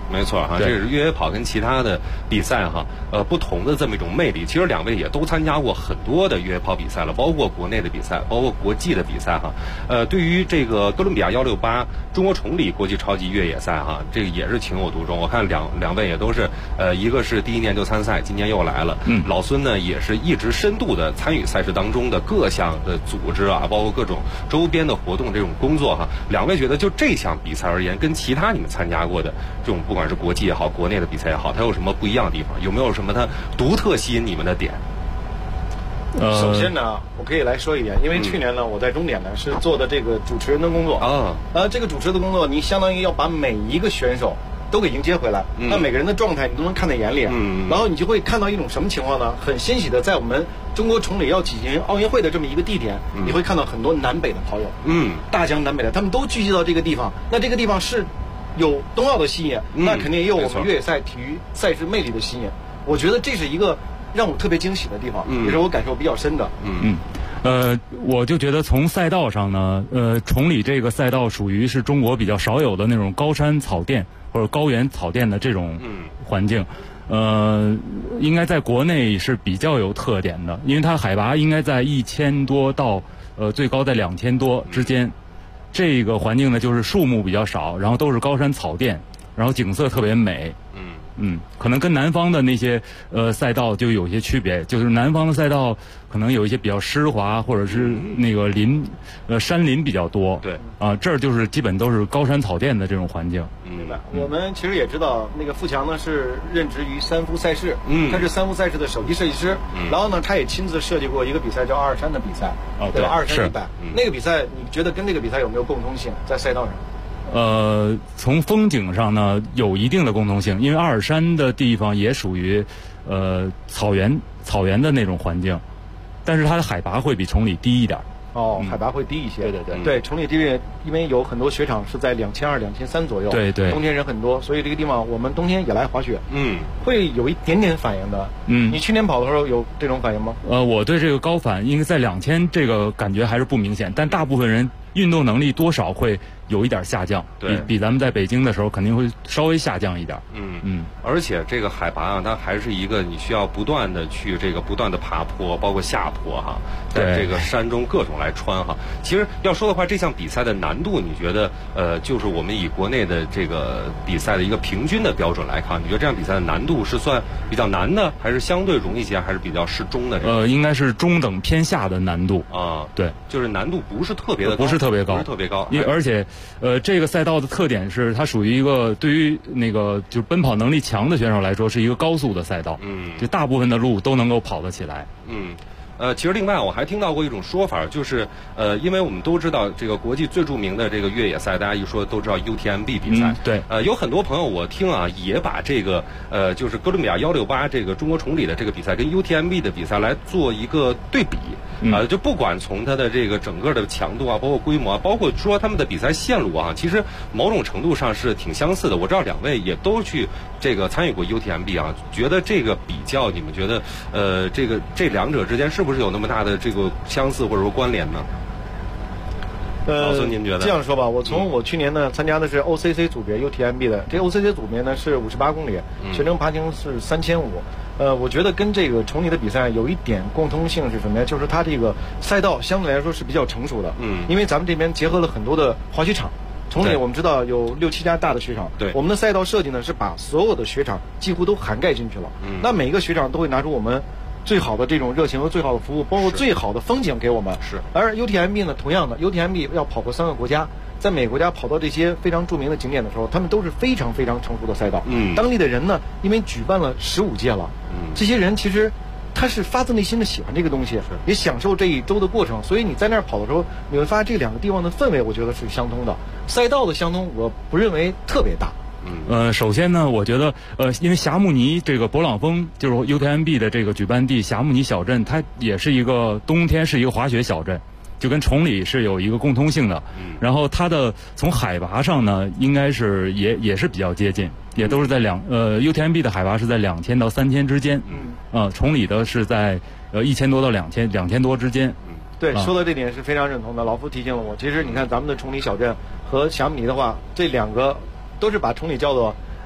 没错哈，这是越野跑跟其他的比赛哈，不同的这么一种魅力。其实两位也都参加过很多的越野跑比赛了，包括国内的比赛，包括国际的比赛哈。对于这个哥伦比亚168中国崇礼国际超级越野赛哈，这个也是情有独钟。我看两位也都是，一个是第一年就参赛，今年又来了。老孙呢也是一直深度的参与赛事当中的各项的组织啊，包括各种周边的活动这种工作哈。两位觉得就这项比赛而言，跟其他你们参加过的这种不管是国际也好，国内的比赛也好，它有什么不一样的地方？有没有什么它独特吸引你们的点？
首先呢，我可以来说一点，因为去年呢，我在终点呢是做的这个主持人的工作啊。这个主持的工作，你相当于要把每一个选手都给迎接回来，那每个人的状态你都能看在眼里，然后你就会看到一种什么情况呢？很欣喜的，在我们中国崇礼要举行奥运会的这么一个地点，你会看到很多南北的跑友，大江南北的，他们都聚集到这个地方。那这个地方是有冬奥的吸引，那肯定也有我们越野赛体育赛事魅力的吸引。我觉得这是一个让我特别惊喜的地方，也是我感受比较深的。
我就觉得从赛道上呢，崇礼这个赛道属于是中国比较少有的那种高山草甸或者高原草甸的这种环境，应该在国内是比较有特点的，因为它海拔应该在1000多到最高在2000多之间。这个环境呢，就是树木比较少，然后都是高山草甸，然后景色特别美。可能跟南方的那些赛道就有些区别，就是南方的赛道可能有一些比较湿滑，或者是那个山林比较多。对啊，这儿就是基本都是高山草甸的这种环境。
明白。我们其实也知道，那个富强呢是任职于三福赛事，他是三福赛事的首席设计师，然后呢，他也亲自设计过一个比赛叫阿尔山的比赛，对吧？阿尔山100，那个比赛你觉得跟这个比赛有没有共通性在赛道上？
从风景上呢有一定的共同性，因为阿尔山的地方也属于草原的那种环境，但是它的海拔会比崇礼低一点。
海拔会低一些。对，崇礼这边因为有很多雪场是在2200、2300左右，对，冬天人很多，所以这个地方我们冬天也来滑雪，会有一点点反应的。你去年跑的时候有这种反应吗？
我对这个高反应该在2000这个感觉还是不明显，但大部分人运动能力多少会有一点下降，比咱们在北京的时候肯定会稍微下降一点。
而且这个海拔啊，它还是一个你需要不断的去不断的爬坡，包括下坡哈，在这个山中各种来穿哈。其实要说的话，这项比赛的难度，你觉得就是我们以国内的这个比赛的一个平均的标准来看，你觉得这样比赛的难度是算比较难的，还是相对容易些，还是比较适中的？
应该是中等偏下的难度
啊。
对，
就是难度不是特别的高，
不是特别高，而且这个赛道的特点是它属于一个对于那个就是奔跑能力强的选手来说是一个高速的赛道，就大部分的路都能够跑得起来。
其实另外我还听到过一种说法，就是因为我们都知道这个国际最著名的这个越野赛，大家一说都知道 UTMB 比赛。
对。
有很多朋友我听啊，也把这个就是哥伦比亚168这个中国崇礼的这个比赛跟 UTMB 的比赛来做一个对比。就不管从它的这个整个的强度啊，包括规模啊，包括说他们的比赛线路啊，其实某种程度上是挺相似的。我知道两位也都去这个参与过 UTMB 啊，觉得这个比较，你们觉得这两者之间是不是有那么大的这个相似或者说关联呢？老孙您觉得？
这样说吧，我去年呢参加的是 OCC 组别 UTMB 的，这个 OCC 组别呢是58公里，全程爬行是3500。我觉得跟这个崇礼的比赛有一点共通性是什么呀？就是它这个赛道相对来说是比较成熟的，因为咱们这边结合了很多的滑雪场。崇礼我们知道有6、7家大的雪场，对，我们的赛道设计呢是把所有的雪场几乎都涵盖进去了。那每一个雪场都会拿出我们最好的这种热情和最好的服务，包括最好的风景给我们。是。而 UTMB 呢，同样的 UTMB 要跑过3个国家，在每个国家跑到这些非常著名的景点的时候，他们都是非常非常成熟的赛道。当地的人呢，因为举办了15届了，这些人其实他是发自内心的喜欢这个东西，也享受这一周的过程。所以你在那儿跑的时候，你会发现这两个地方的氛围，我觉得是相通的。赛道的相通，我不认为特别大。
首先呢，我觉得因为霞慕尼这个勃朗峰就是 UTMB 的这个举办地霞慕尼小镇，它也是一个冬天是一个滑雪小镇，就跟崇礼是有一个共通性的。然后它的从海拔上呢，应该是也是比较接近，也都是在UTMB 的海拔是在2000到3000之间，崇礼的是在1000多到2000多之间。
对，说的这点是非常认同的。老夫提醒了我，其实你看咱们的崇礼小镇和霞慕尼的话，这两个都是把崇礼叫做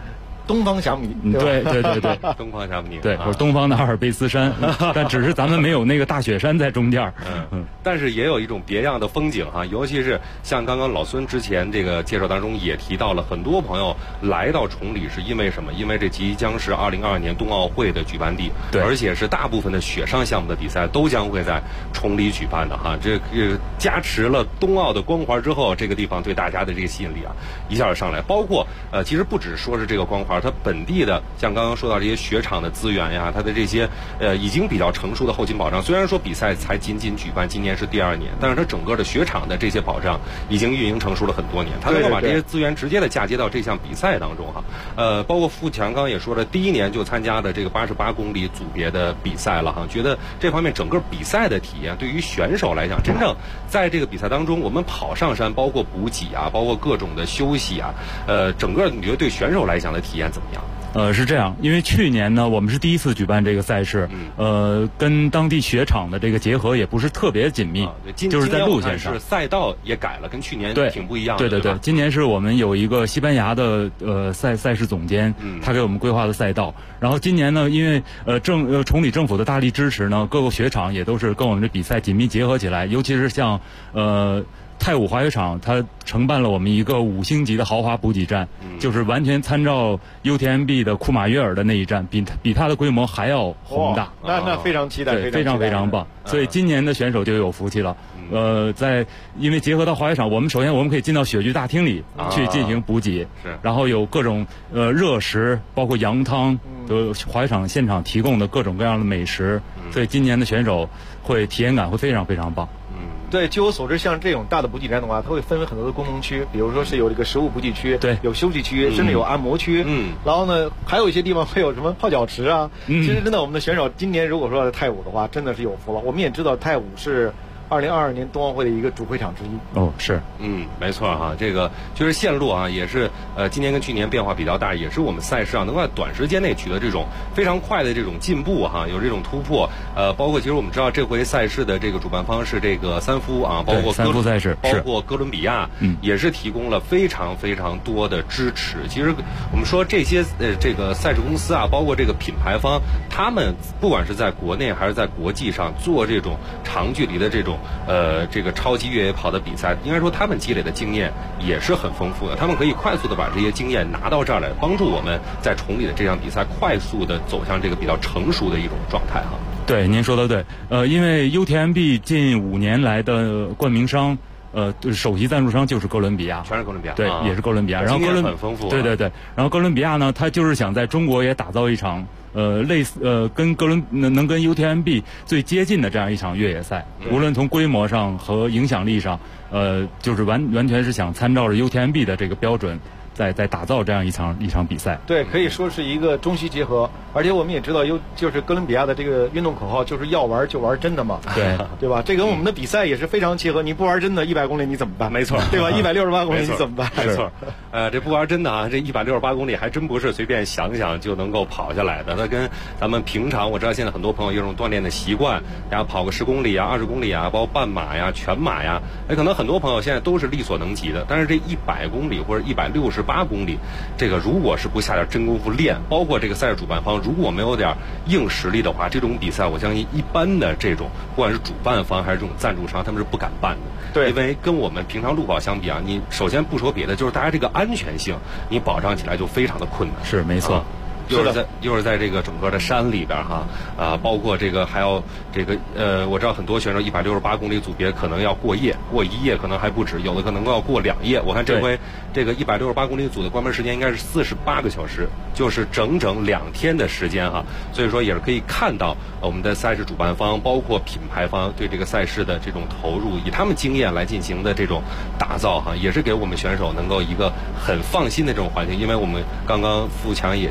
东方霞姆尼，
对，
东方霞姆尼，
对，或者东方的阿尔卑斯山，但只是咱们没有那个大雪山在中间。
但是也有一种别样的风景哈，尤其是像刚刚老孙之前这个介绍当中也提到了，很多朋友来到崇礼是因为什么？因为这即将是2022年冬奥会的举办地，
对，
而且是大部分的雪上项目的比赛都将会在崇礼举办的哈。这加持了冬奥的光环之后，这个地方对大家的这个吸引力啊一下就上来。包括其实不只说是这个光环，它本地的像刚刚说到这些雪场的资源呀，它的这些已经比较成熟的后勤保障。虽然说比赛才仅仅举办，今年是第2年，但是它整个的雪场的这些保障已经运营成熟了很多年，它能够把这些资源直接的嫁接到这项比赛当中哈。包括富强刚刚也说了，第1年就参加的这个88公里组别的比赛了哈，觉得这方面整个比赛的体验对于选手来讲，真正在这个比赛当中，我们跑上山，包括补给啊，包括各种的休息啊，整个你觉得对选手来讲的体验怎么样？
是这样，因为去年呢，我们是第一次举办这个赛事，跟当地雪场的这个结合也不是特别紧密，就是在路线上
是赛道也改了，跟去年挺不一样的。
对，今年是我们有一个西班牙的赛事总监，他给我们规划的赛道。然后今年呢，因为崇礼政府的大力支持呢，各个雪场也都是跟我们的比赛紧密结合起来，尤其是像太武滑雪场，它承办了我们一个5星级的豪华补给站，就是完全参照 UTMB 的库马约尔的那一站，比它的规模还要宏大。
那非常期待，
非常棒。所以今年的选手就有福气了。因为结合到滑雪场，我们首先可以进到雪具大厅里去进行补给，然后有各种热食，包括羊汤，滑雪场现场提供的各种各样的美食，所以今年的选手体验感会非常非常棒。
对，据我所知，像这种大的补给站的话，它会分为很多的功能区，比如说是有这个食物补给区，
对，
有休息区，甚至有按摩区，然后呢，还有一些地方会有什么泡脚池啊。其实真的，我们的选手今年如果说在太武的话，真的是有福了。我们也知道太武是2022年冬奥会的一个主会场之一。
是，
没错哈，这个就是线路啊，也是今年跟去年变化比较大，也是我们赛事上能够在短时间内取得这种非常快的这种进步哈，有这种突破。包括其实我们知道这回赛事的这个主办方是这个三夫啊，包括
三夫赛事，
包括哥伦比亚，也是提供了非常非常多的支持。其实我们说这些这个赛事公司啊，包括这个品牌方，他们不管是在国内还是在国际上做这种长距离的这种这个超级越野跑的比赛，应该说他们积累的经验也是很丰富的，他们可以快速的把这些经验拿到这儿来，帮助我们在崇礼的这场比赛快速的走向这个比较成熟的一种状态哈。
对，您说的对，因为 UTMB 近5年来的冠名商，首席赞助商就是哥伦比亚，
全是哥伦比亚，
对，也是哥伦比亚。然后
很丰富，
对，然后哥伦比亚呢，它就是想在中国也打造一场类似跟能跟 UTMB 最接近的这样一场越野赛，无论从规模上和影响力上，就是完全是想参照着 UTMB 的这个标准。在打造这样一场比赛，
对，可以说是一个中西结合，而且我们也知道，就是哥伦比亚的这个运动口号就是要玩就玩真的嘛，对吧？这跟我们的比赛也是非常契合。你不玩真的100公里你怎么办？
没错，
对吧？168公里你怎么办？
没错，这不玩真的啊，这168公里还真不是随便想想就能够跑下来的。它跟咱们平常，我知道现在很多朋友有这种锻炼的习惯，然后跑个10公里啊、20公里啊，包括半马呀、全马呀，可能很多朋友现在都是力所能及的。但是这100公里或者168公里，这个如果是不下点真功夫练，包括这个赛事主办方如果没有点硬实力的话，这种比赛我相信一般的这种不管是主办方还是这种赞助商，他们是不敢办的。
对，
因为跟我们平常路跑相比啊，你首先不说别的，就是大家这个安全性你保障起来就非常的困难。
是没错。
又是在这个整个的山里边哈包括这个还要这个我知道很多选手168公里组别可能要过1夜可能还不止，有的可能要过2夜。我看这回这个168公里组的关门时间应该是48个小时，就是整整2天的时间哈。所以说也是可以看到我们的赛事主办方包括品牌方对这个赛事的这种投入，以他们经验来进行的这种打造哈，也是给我们选手能够一个很放心的这种环境。因为我们刚刚富强也介绍过，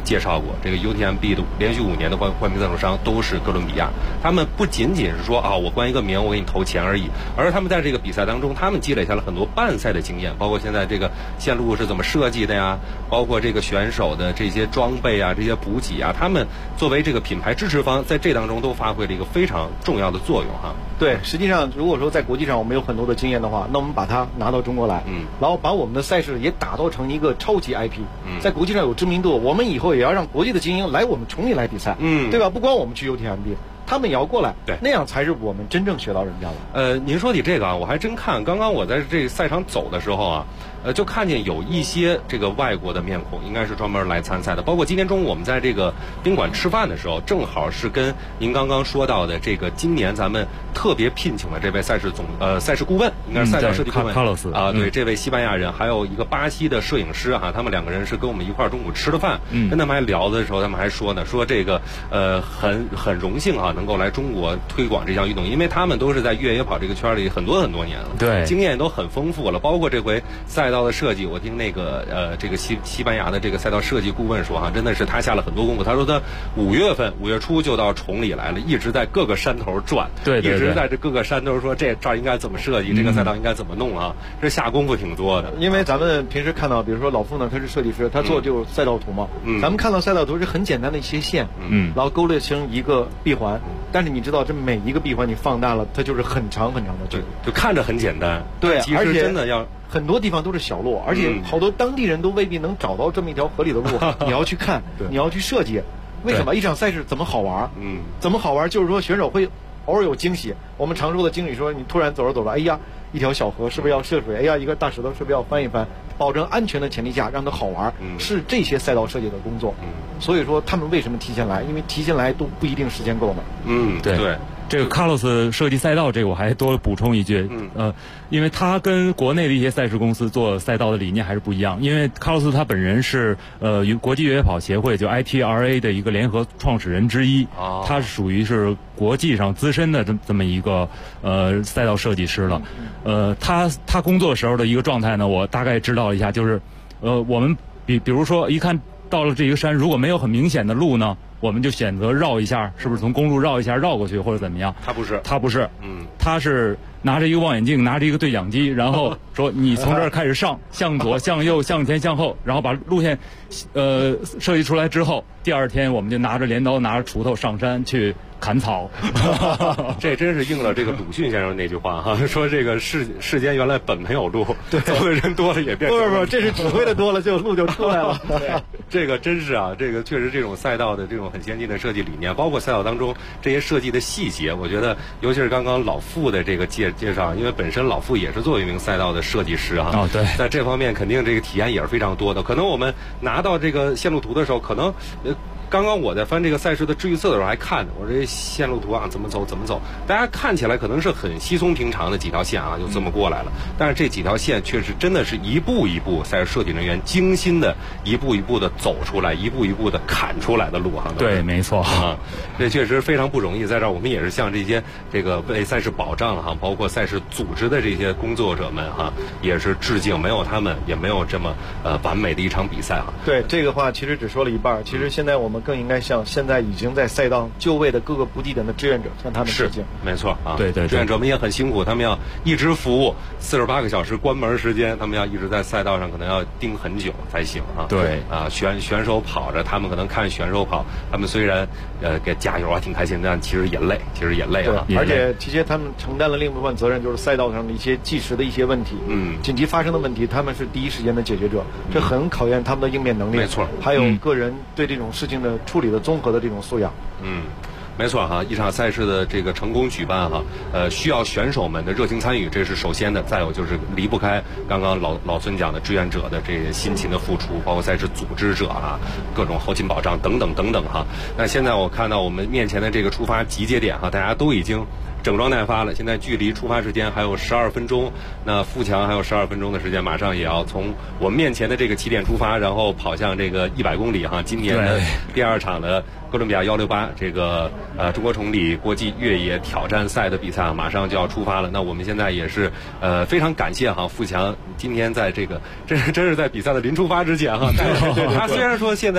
这个 UTMB 的连续5年的冠名赞助商都是哥伦比亚。他们不仅仅是说啊，我冠一个名，我给你投钱而已，而他们在这个比赛当中，他们积累下了很多办赛的经验，包括现在这个线路是怎么设计的呀，包括这个选手的这些装备啊、这些补给啊，他们作为这个品牌支持方，在这当中都发挥了一个非常重要的作用哈。
对，实际上如果说在国际上我们有很多的经验的话，那我们把它拿到中国来，然后把我们的赛事也打造成一个超级 IP，在国际上有知名度，我们以后也要让国际的精英来我们崇礼来比赛，对吧？不光我们去 UTMB。他们也要过来，
对，
那样才是我们真正学到人家
的。您说起这个啊，我还真看，刚刚我在这个赛场走的时候啊，就看见有一些这个外国的面孔，应该是专门来参赛的。包括今天中午我们在这个宾馆吃饭的时候，正好是跟您刚刚说到的这个今年咱们特别聘请的这位赛事顾问，应该是赛道设计顾问
Carlos
啊，对，这位西班牙人，还有一个巴西的摄影师啊，他们2个人是跟我们一块儿中午吃的饭，跟他们还聊的时候，他们还说呢，说这个很荣幸啊，能够来中国推广这项运动，因为他们都是在越野跑这个圈里很多年了，
对，
经验都很丰富了。包括这回赛道的设计，我听那个这个西班牙的这个赛道设计顾问说哈，真的是他下了很多功夫。他说他5月初就到崇礼来了，一直在各个山头转，
对，
一直在这各个山头说这儿应该怎么设计，这个赛道应该怎么弄啊，这下功夫挺多的。
因为咱们平时看到，比如说老傅呢，他是设计师，他做就是赛道图嘛，咱们看到赛道图是很简单的一些线，然后勾勒成一个闭环，但是你知道这每一个闭环你放大了，它就是很长的距离，
就看着很简单，
对，
其实真的要
很多地方都是小路，而且好多当地人都未必能找到这么一条合理的路，你要去看，你要去设计。为什么一场赛事怎么好玩？怎么好玩？就是说选手会偶尔有惊喜。我们常说的经理说，你突然走着，哎呀，一条小河是不是要涉水？哎呀，一个大石头是不是要翻一翻？保证安全的前提下，让它好玩，是这些赛道设计的工作。所以说他们为什么提前来？因为提前来都不一定时间够呢。
对。这个 Carlos 设计赛道，这个我还多补充一句，因为他跟国内的一些赛事公司做赛道的理念还是不一样。因为 Carlos 他本人是国际越野跑协会就 ITRA 的一个联合创始人之一，他是属于是国际上资深的这么一个赛道设计师了。他工作时候的一个状态呢，我大概知道一下，就是我们比如说一看到了这个山，如果没有很明显的路呢，我们就选择绕一下，是不是从公路绕一下绕过去或者怎么样？他不是，他是拿着一个望远镜，拿着一个对讲机，然后说你从这儿开始上，向左、向右、向前、向后，然后把路线设计出来之后，第2天我们就拿着镰刀、拿着锄头上山去砍草。
这真是应了这个鲁迅先生那句话哈，说这个世间原来本没有路，走的人多了也变成
不，这是指挥的多了，就路就出来了。
对，这个真是啊，这个确实这种赛道的这种很先进的设计理念，包括赛道当中这些设计的细节，我觉得尤其是刚刚老傅的这个介绍，因为本身老傅也是作为一名赛道的设计师哈，
对，
在这方面肯定这个体验也是非常多的。可能我们拿到这个线路图的时候，可能刚刚我在翻这个赛事的预测的时候还看着，我这线路图啊怎么走，大家看起来可能是很稀松平常的几条线啊，就这么过来了。但是这几条线确实真的是一步一步赛事设计人员精心的一步一步的走出来，一步一步的砍出来的路哈。
对，没错
啊，这确实非常不容易。在这儿我们也是向这些这个为赛事保障哈，包括赛事组织的这些工作者们哈，也是致敬。没有他们，也没有这么完美的一场比赛哈。
对，这个话其实只说了一半。其实现在我们更应该向现在已经在赛道就位的各个不地点的志愿者向他们致敬。
没错啊，
对，
志愿者们也很辛苦，他们要一直服务48个小时关门时间，他们要一直在赛道上，可能要盯很久才行啊。
对
啊，选手跑着，他们可能看选手跑，他们虽然给加油啊挺开心，但其实也累，啊。
而且其实他们承担了另一部分责任，就是赛道上的一些即时的一些问题，紧急发生的问题，他们是第一时间的解决者，这很考验他们的应变能力。
没错，
还有个人对这种事情的处理的综合的这种素养。
没错哈，一场赛事的这个成功举办哈，需要选手们的热情参与，这是首先的。再有就是离不开刚刚老孙讲的志愿者的这些辛勤的付出，包括赛事组织者啊，各种后勤保障等等哈。那现在我看到我们面前的这个出发集结点哈，大家都已经整装待发了。现在距离出发时间还有12分钟，那富强还有12分钟的时间，马上也要从我们面前的这个起点出发，然后跑向这个100公里哈。今年的第2场的哥伦比亚168这个中国崇礼国际越野挑战赛的比赛马上就要出发了。那我们现在也是非常感谢哈富强今天在这个真是在比赛的临出发之前哈，他虽然说现在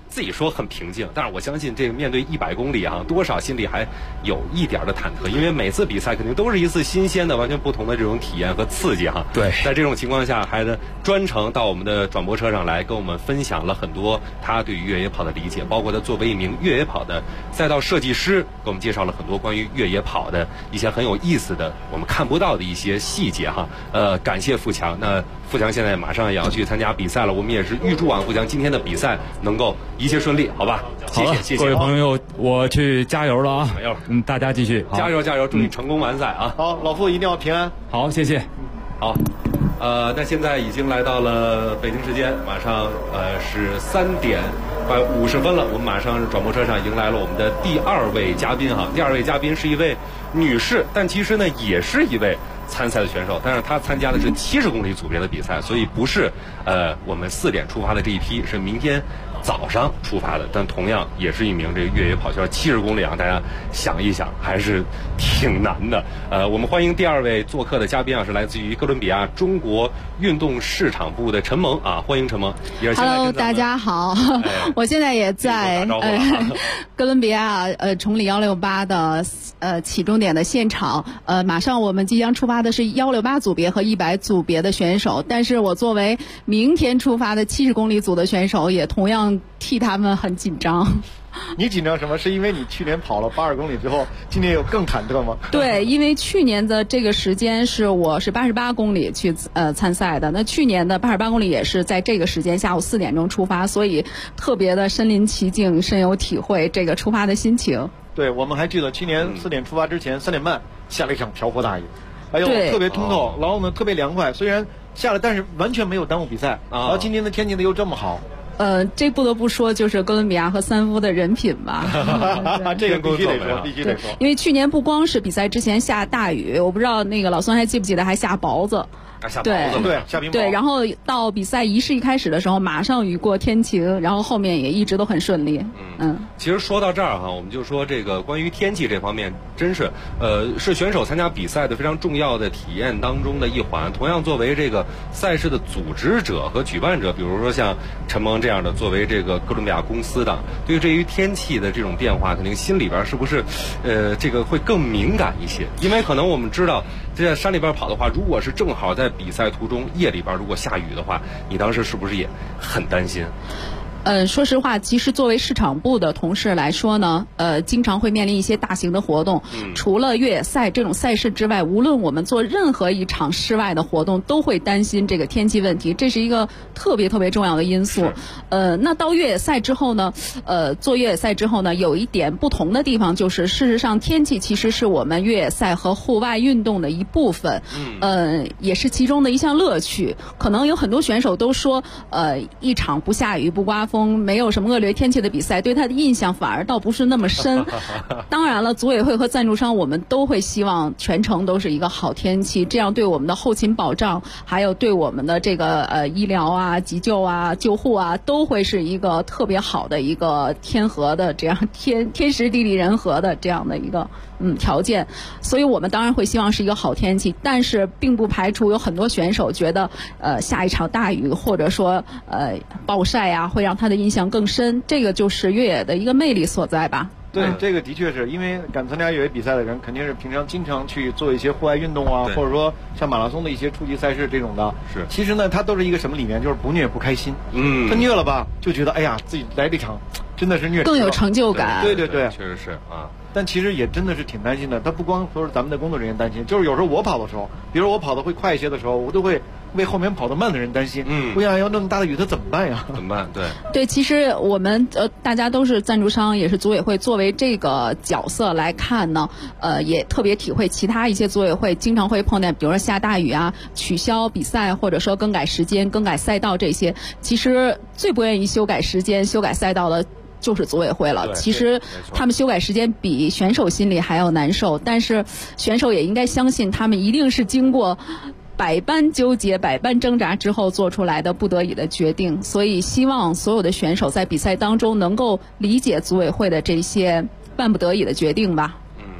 自己说很平静，但是我相信这个面对100公里啊，多少心里还有一点的忐忑，因为每次比赛肯定都是一次新鲜的、完全不同的这种体验和刺激哈。
对，
在这种情况下，还专程到我们的转播车上来跟我们分享了很多他对于越野跑的理解，包括他作为一名越野跑的赛道设计师，给我们介绍了很多关于越野跑的一些很有意思的、我们看不到的一些细节哈。感谢富强。那富强现在马上也要去参加比赛了，我们也是预祝富强今天的比赛能够一切顺利，好吧？谢谢
各位朋友，我去加油了啊！大家继续
加油加油，祝你成功完赛啊！
好，老傅一定要平安。
好，谢谢。
好，那现在已经来到了北京时间，马上是3点快50分了，我们马上转播车上迎来了我们的第2位嘉宾哈。第2位嘉宾是一位女士，但其实呢也是一位参赛的选手，但是她参加的是70公里组别的比赛，所以不是我们4点出发的这一批，是明天早上出发的，但同样也是一名这个越野跑圈，70公里啊，大家想一想还是挺难的。我们欢迎第2位做客的嘉宾啊，是来自于哥伦比亚中国运动市场部的陈萌啊，欢迎陈萌。
Hello， 大家好，我现在也在哥伦比亚崇礼168的起终点的现场，马上我们即将出发的是168组别和100组别的选手，但是我作为明天出发的70公里组的选手，也同样替他们很紧张。
你紧张什么？是因为你去年跑了82公里之后，今年有更忐忑吗？
对，因为去年的这个时间我是88公里去参赛的，那去年的88公里也是在这个时间下午4点钟出发，所以特别的身临其境，深有体会这个出发的心情。
对，我们还记得去年4点出发之前3点半下了一场瓢泼大雨，哎呦，特别通透，然后呢特别凉快，虽然下了，但是完全没有耽误比赛。然后今天的天气呢又这么好。
这不得不说就是哥伦比亚和三夫的人品吧。
这个必须得说，必须得说。
因为去年不光是比赛之前下大雨，我不知道那个老孙还记不记得还下雹子。
对，下冰雹。
对，然后到比赛仪式一开始的时候，马上雨过天晴，然后后面也一直都很顺利。
其实说到这儿哈，我们就说这个关于天气这方面，真是是选手参加比赛的非常重要的体验当中的一环。同样，作为这个赛事的组织者和举办者，比如说像陈萌这样的，作为这个哥伦比亚公司的，对于天气的这种变化，肯定心里边是不是这个会更敏感一些？因为可能我们知道，在山里边跑的话，如果是正好在比赛途中夜里边如果下雨的话，你当时是不是也很担心？
说实话，其实作为市场部的同事来说呢，经常会面临一些大型的活动。除了越野赛这种赛事之外，无论我们做任何一场室外的活动，都会担心这个天气问题，这是一个特别特别重要的因素。那到越野赛之后呢，做越野赛之后呢，有一点不同的地方就是，事实上天气其实是我们越野赛和户外运动的一部分，也是其中的一项乐趣。可能有很多选手都说，一场不下雨不刮风，没有什么恶劣天气的比赛，对他的印象反而倒不是那么深。当然了，组委会和赞助商我们都会希望全程都是一个好天气，这样对我们的后勤保障，还有对我们的这个医疗啊、急救啊、救护啊，都会是一个特别好的一个天和的这样天时地利人和的这样的一个条件。所以我们当然会希望是一个好天气，但是并不排除有很多选手觉得下一场大雨或者说暴晒啊，会让他的印象更深，这个就是越野的一个魅力所在吧。
对，这个的确是因为敢参加越野比赛的人，肯定是平常经常去做一些户外运动啊，或者说像马拉松的一些初级赛事这种的。
是，
其实呢，他都是一个什么理念，就是不虐不开心。他虐了吧，就觉得哎呀，自己来这场真的是虐，
更有成就感。
对，
确实是啊。
但其实也真的是挺担心的，他不光说是咱们的工作人员担心，就是有时候我跑的时候，比如我跑的会快一些的时候，我都会为后面跑得慢的人担心。我想要那么大的雨他怎么办呀？
怎么办？
对，其实我们大家都是赞助商，也是组委会，作为这个角色来看呢，也特别体会其他一些组委会经常会碰见，比如说下大雨啊，取消比赛，或者说更改时间、更改赛道这些。其实最不愿意修改时间、修改赛道的就是组委会了。其实他们修改时间比选手心里还要难受，但是选手也应该相信，他们一定是经过百般纠结、百般挣扎之后做出来的不得已的决定。所以希望所有的选手在比赛当中能够理解组委会的这些万不得已的决定吧。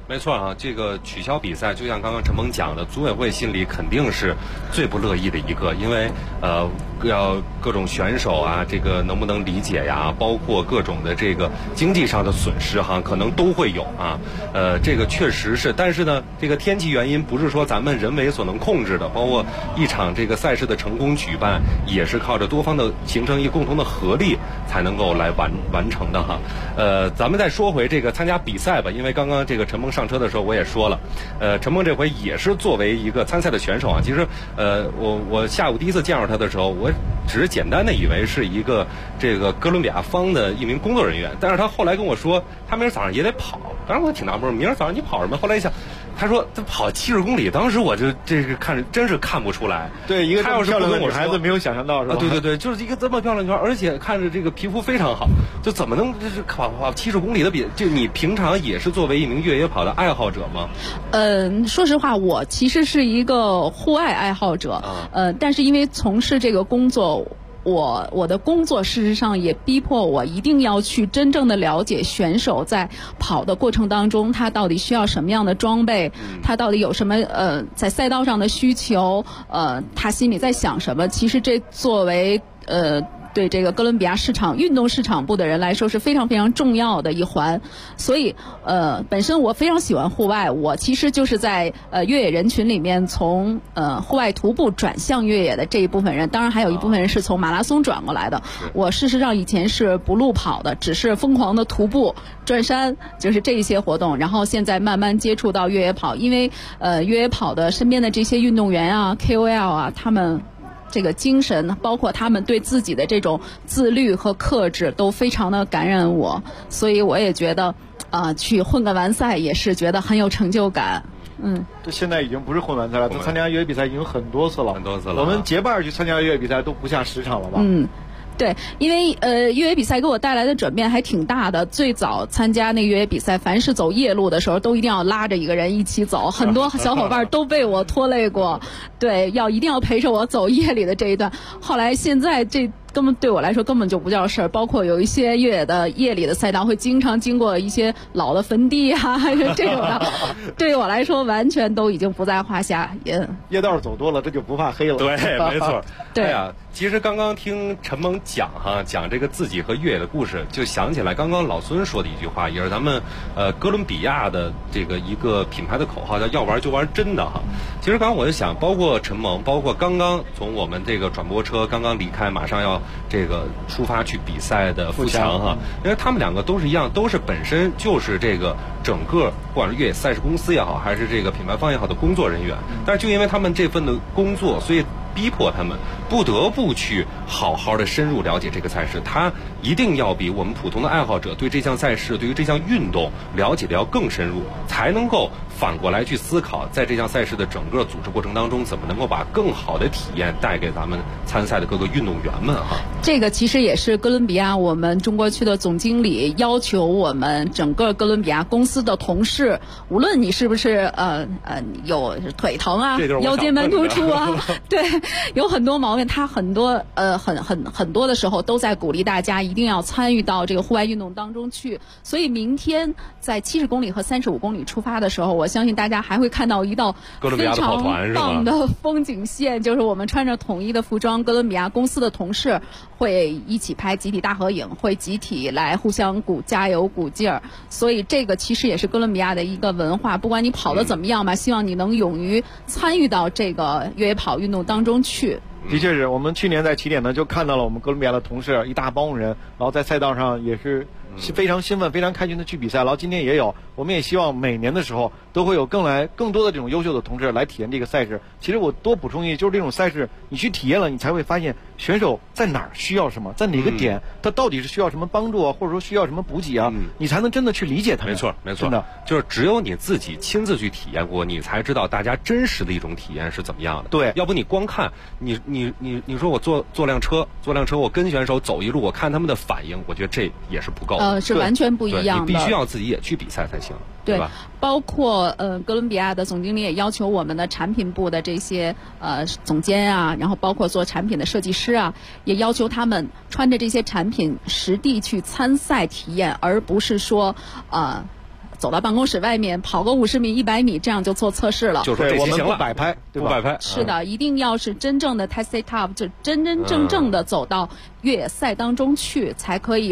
没错啊，这个取消比赛，就像刚刚陈萌讲的，组委会心里肯定是最不乐意的一个，因为要各种选手啊，这个能不能理解呀？包括各种的这个经济上的损失哈，可能都会有啊。这个确实是，但是呢，这个天气原因不是说咱们人为所能控制的，包括一场这个赛事的成功举办，也是靠着多方的形成一个共同的合力才能够来完成的哈。咱们再说回这个参加比赛吧，因为刚刚这个陈萌上车的时候我也说了，陈萌这回也是作为一个参赛的选手啊。其实我下午第一次见到他的时候，我只是简单的以为是一个这个哥伦比亚方的一名工作人员，但是他后来跟我说他明儿早上也得跑，当时我挺纳闷，明儿早上你跑什么？后来一想，他说他跑70公里，当时我就这个真是看不出来。
对，一个
他要是不跟我
女孩子没有想象到是吧？
对对对，就是一个这么漂亮女孩，而且看着这个皮肤非常好，就怎么能就是跑70公里的比？就你平常也是作为一名越野跑的爱好者吗？
说实话，我其实是一个户外爱好者，但是因为从事这个工作。我的工作事实上也逼迫我一定要去真正的了解选手在跑的过程当中，他到底需要什么样的装备，他到底有什么在赛道上的需求，他心里在想什么。其实这作为对这个哥伦比亚运动市场部的人来说是非常非常重要的一环，所以本身我非常喜欢户外，我其实就是在越野人群里面从户外徒步转向越野的这一部分人，当然还有一部分人是从马拉松转过来的。我事实上以前是不路跑的，只是疯狂的徒步转山，就是这一些活动，然后现在慢慢接触到越野跑，因为越野跑的身边的这些运动员啊 KOL 啊，他们这个精神，包括他们对自己的这种自律和克制都非常的感染我，所以我也觉得去混个完赛也是觉得很有成就感。
这现在已经不是混完赛了，他参加越野比赛已经很多次了。我们结伴去参加越野比赛都不下10场了吧？
对，因为越野比赛给我带来的转变还挺大的。最早参加那个越野比赛，凡是走夜路的时候，都一定要拉着一个人一起走，很多小伙伴都被我拖累过。对，一定要陪着我走夜里的这一段。后来现在这根本对我来说根本就不叫事儿，包括有一些越野的夜里的赛道会经常经过一些老的坟地啊，这种的，对我来说完全都已经不在话下。
夜道走多了，这就不怕黑了。
对，没错。
对
呀，其实刚刚听陈萌讲这个自己和越野的故事，就想起来刚刚老孙说的一句话，也是咱们哥伦比亚的这个一个品牌的口号，叫要玩就玩真的哈。其实刚刚我就想，包括陈萌，包括刚刚从我们这个转播车刚刚离开，马上要这个出发去比赛的富强哈，因为他们两个都是一样，都是本身就是这个整个不管是越野赛事公司也好，还是这个品牌方也好的工作人员，但是就因为他们这份的工作，所以逼迫他们不得不去好好的深入了解这个赛事，他一定要比我们普通的爱好者对这项赛事、对于这项运动了解的要更深入，才能够反过来去思考，在这项赛事的整个组织过程当中，怎么能够把更好的体验带给咱们参赛的各个运动员们哈。
这个其实也是哥伦比亚我们中国区的总经理要求我们整个哥伦比亚公司的同事，无论你是不是有腿疼啊、腰间盘突出啊，对，有很多毛病，他很多很多的时候都在鼓励大家一定要参与到这个户外运动当中去。所以明天在70公里和35公里出发的时候，我相信大家还会看到一道非常棒的风景线，就是我们穿着统一的服装，哥伦比亚公司的同事会一起拍集体大合影，会集体来互相加油鼓劲儿。所以这个其实也是哥伦比亚的一个文化，不管你跑得怎么样吧，希望你能勇于参与到这个越野跑运动当中去。
的确是我们去年在起点呢就看到了我们哥伦比亚的同事一大帮人，然后在赛道上也是非常兴奋、非常开心的去比赛，然后今天也有，我们也希望每年的时候都会有更多的这种优秀的同事来体验这个赛事。其实我多补充一句，就是这种赛事你去体验了，你才会发现选手在哪儿需要什么，在哪个点他到底是需要什么帮助啊，或者说需要什么补给啊，你才能真的去理解他们。
没错，
真的
就是只有你自己亲自去体验过，你才知道大家真实的一种体验是怎么样的。
对，
要不你光看你说我坐辆车，我跟选手走一路，我看他们的反应，我觉得这也是不够的。
是完全不一样的。
你必须要自己也去比赛才行，对吧？
包括哥伦比亚的总经理也要求我们的产品部的这些总监啊，然后包括做产品的设计师啊，也要求他们穿着这些产品实地去参赛体验，而不是说走到办公室外面跑个50米、100米，这样就做测试了。
就说这些行了，不摆拍，对吧？
不摆拍。
是的，一定要是真正的 test it up， 就真真正正的走到越野赛当中去，才可以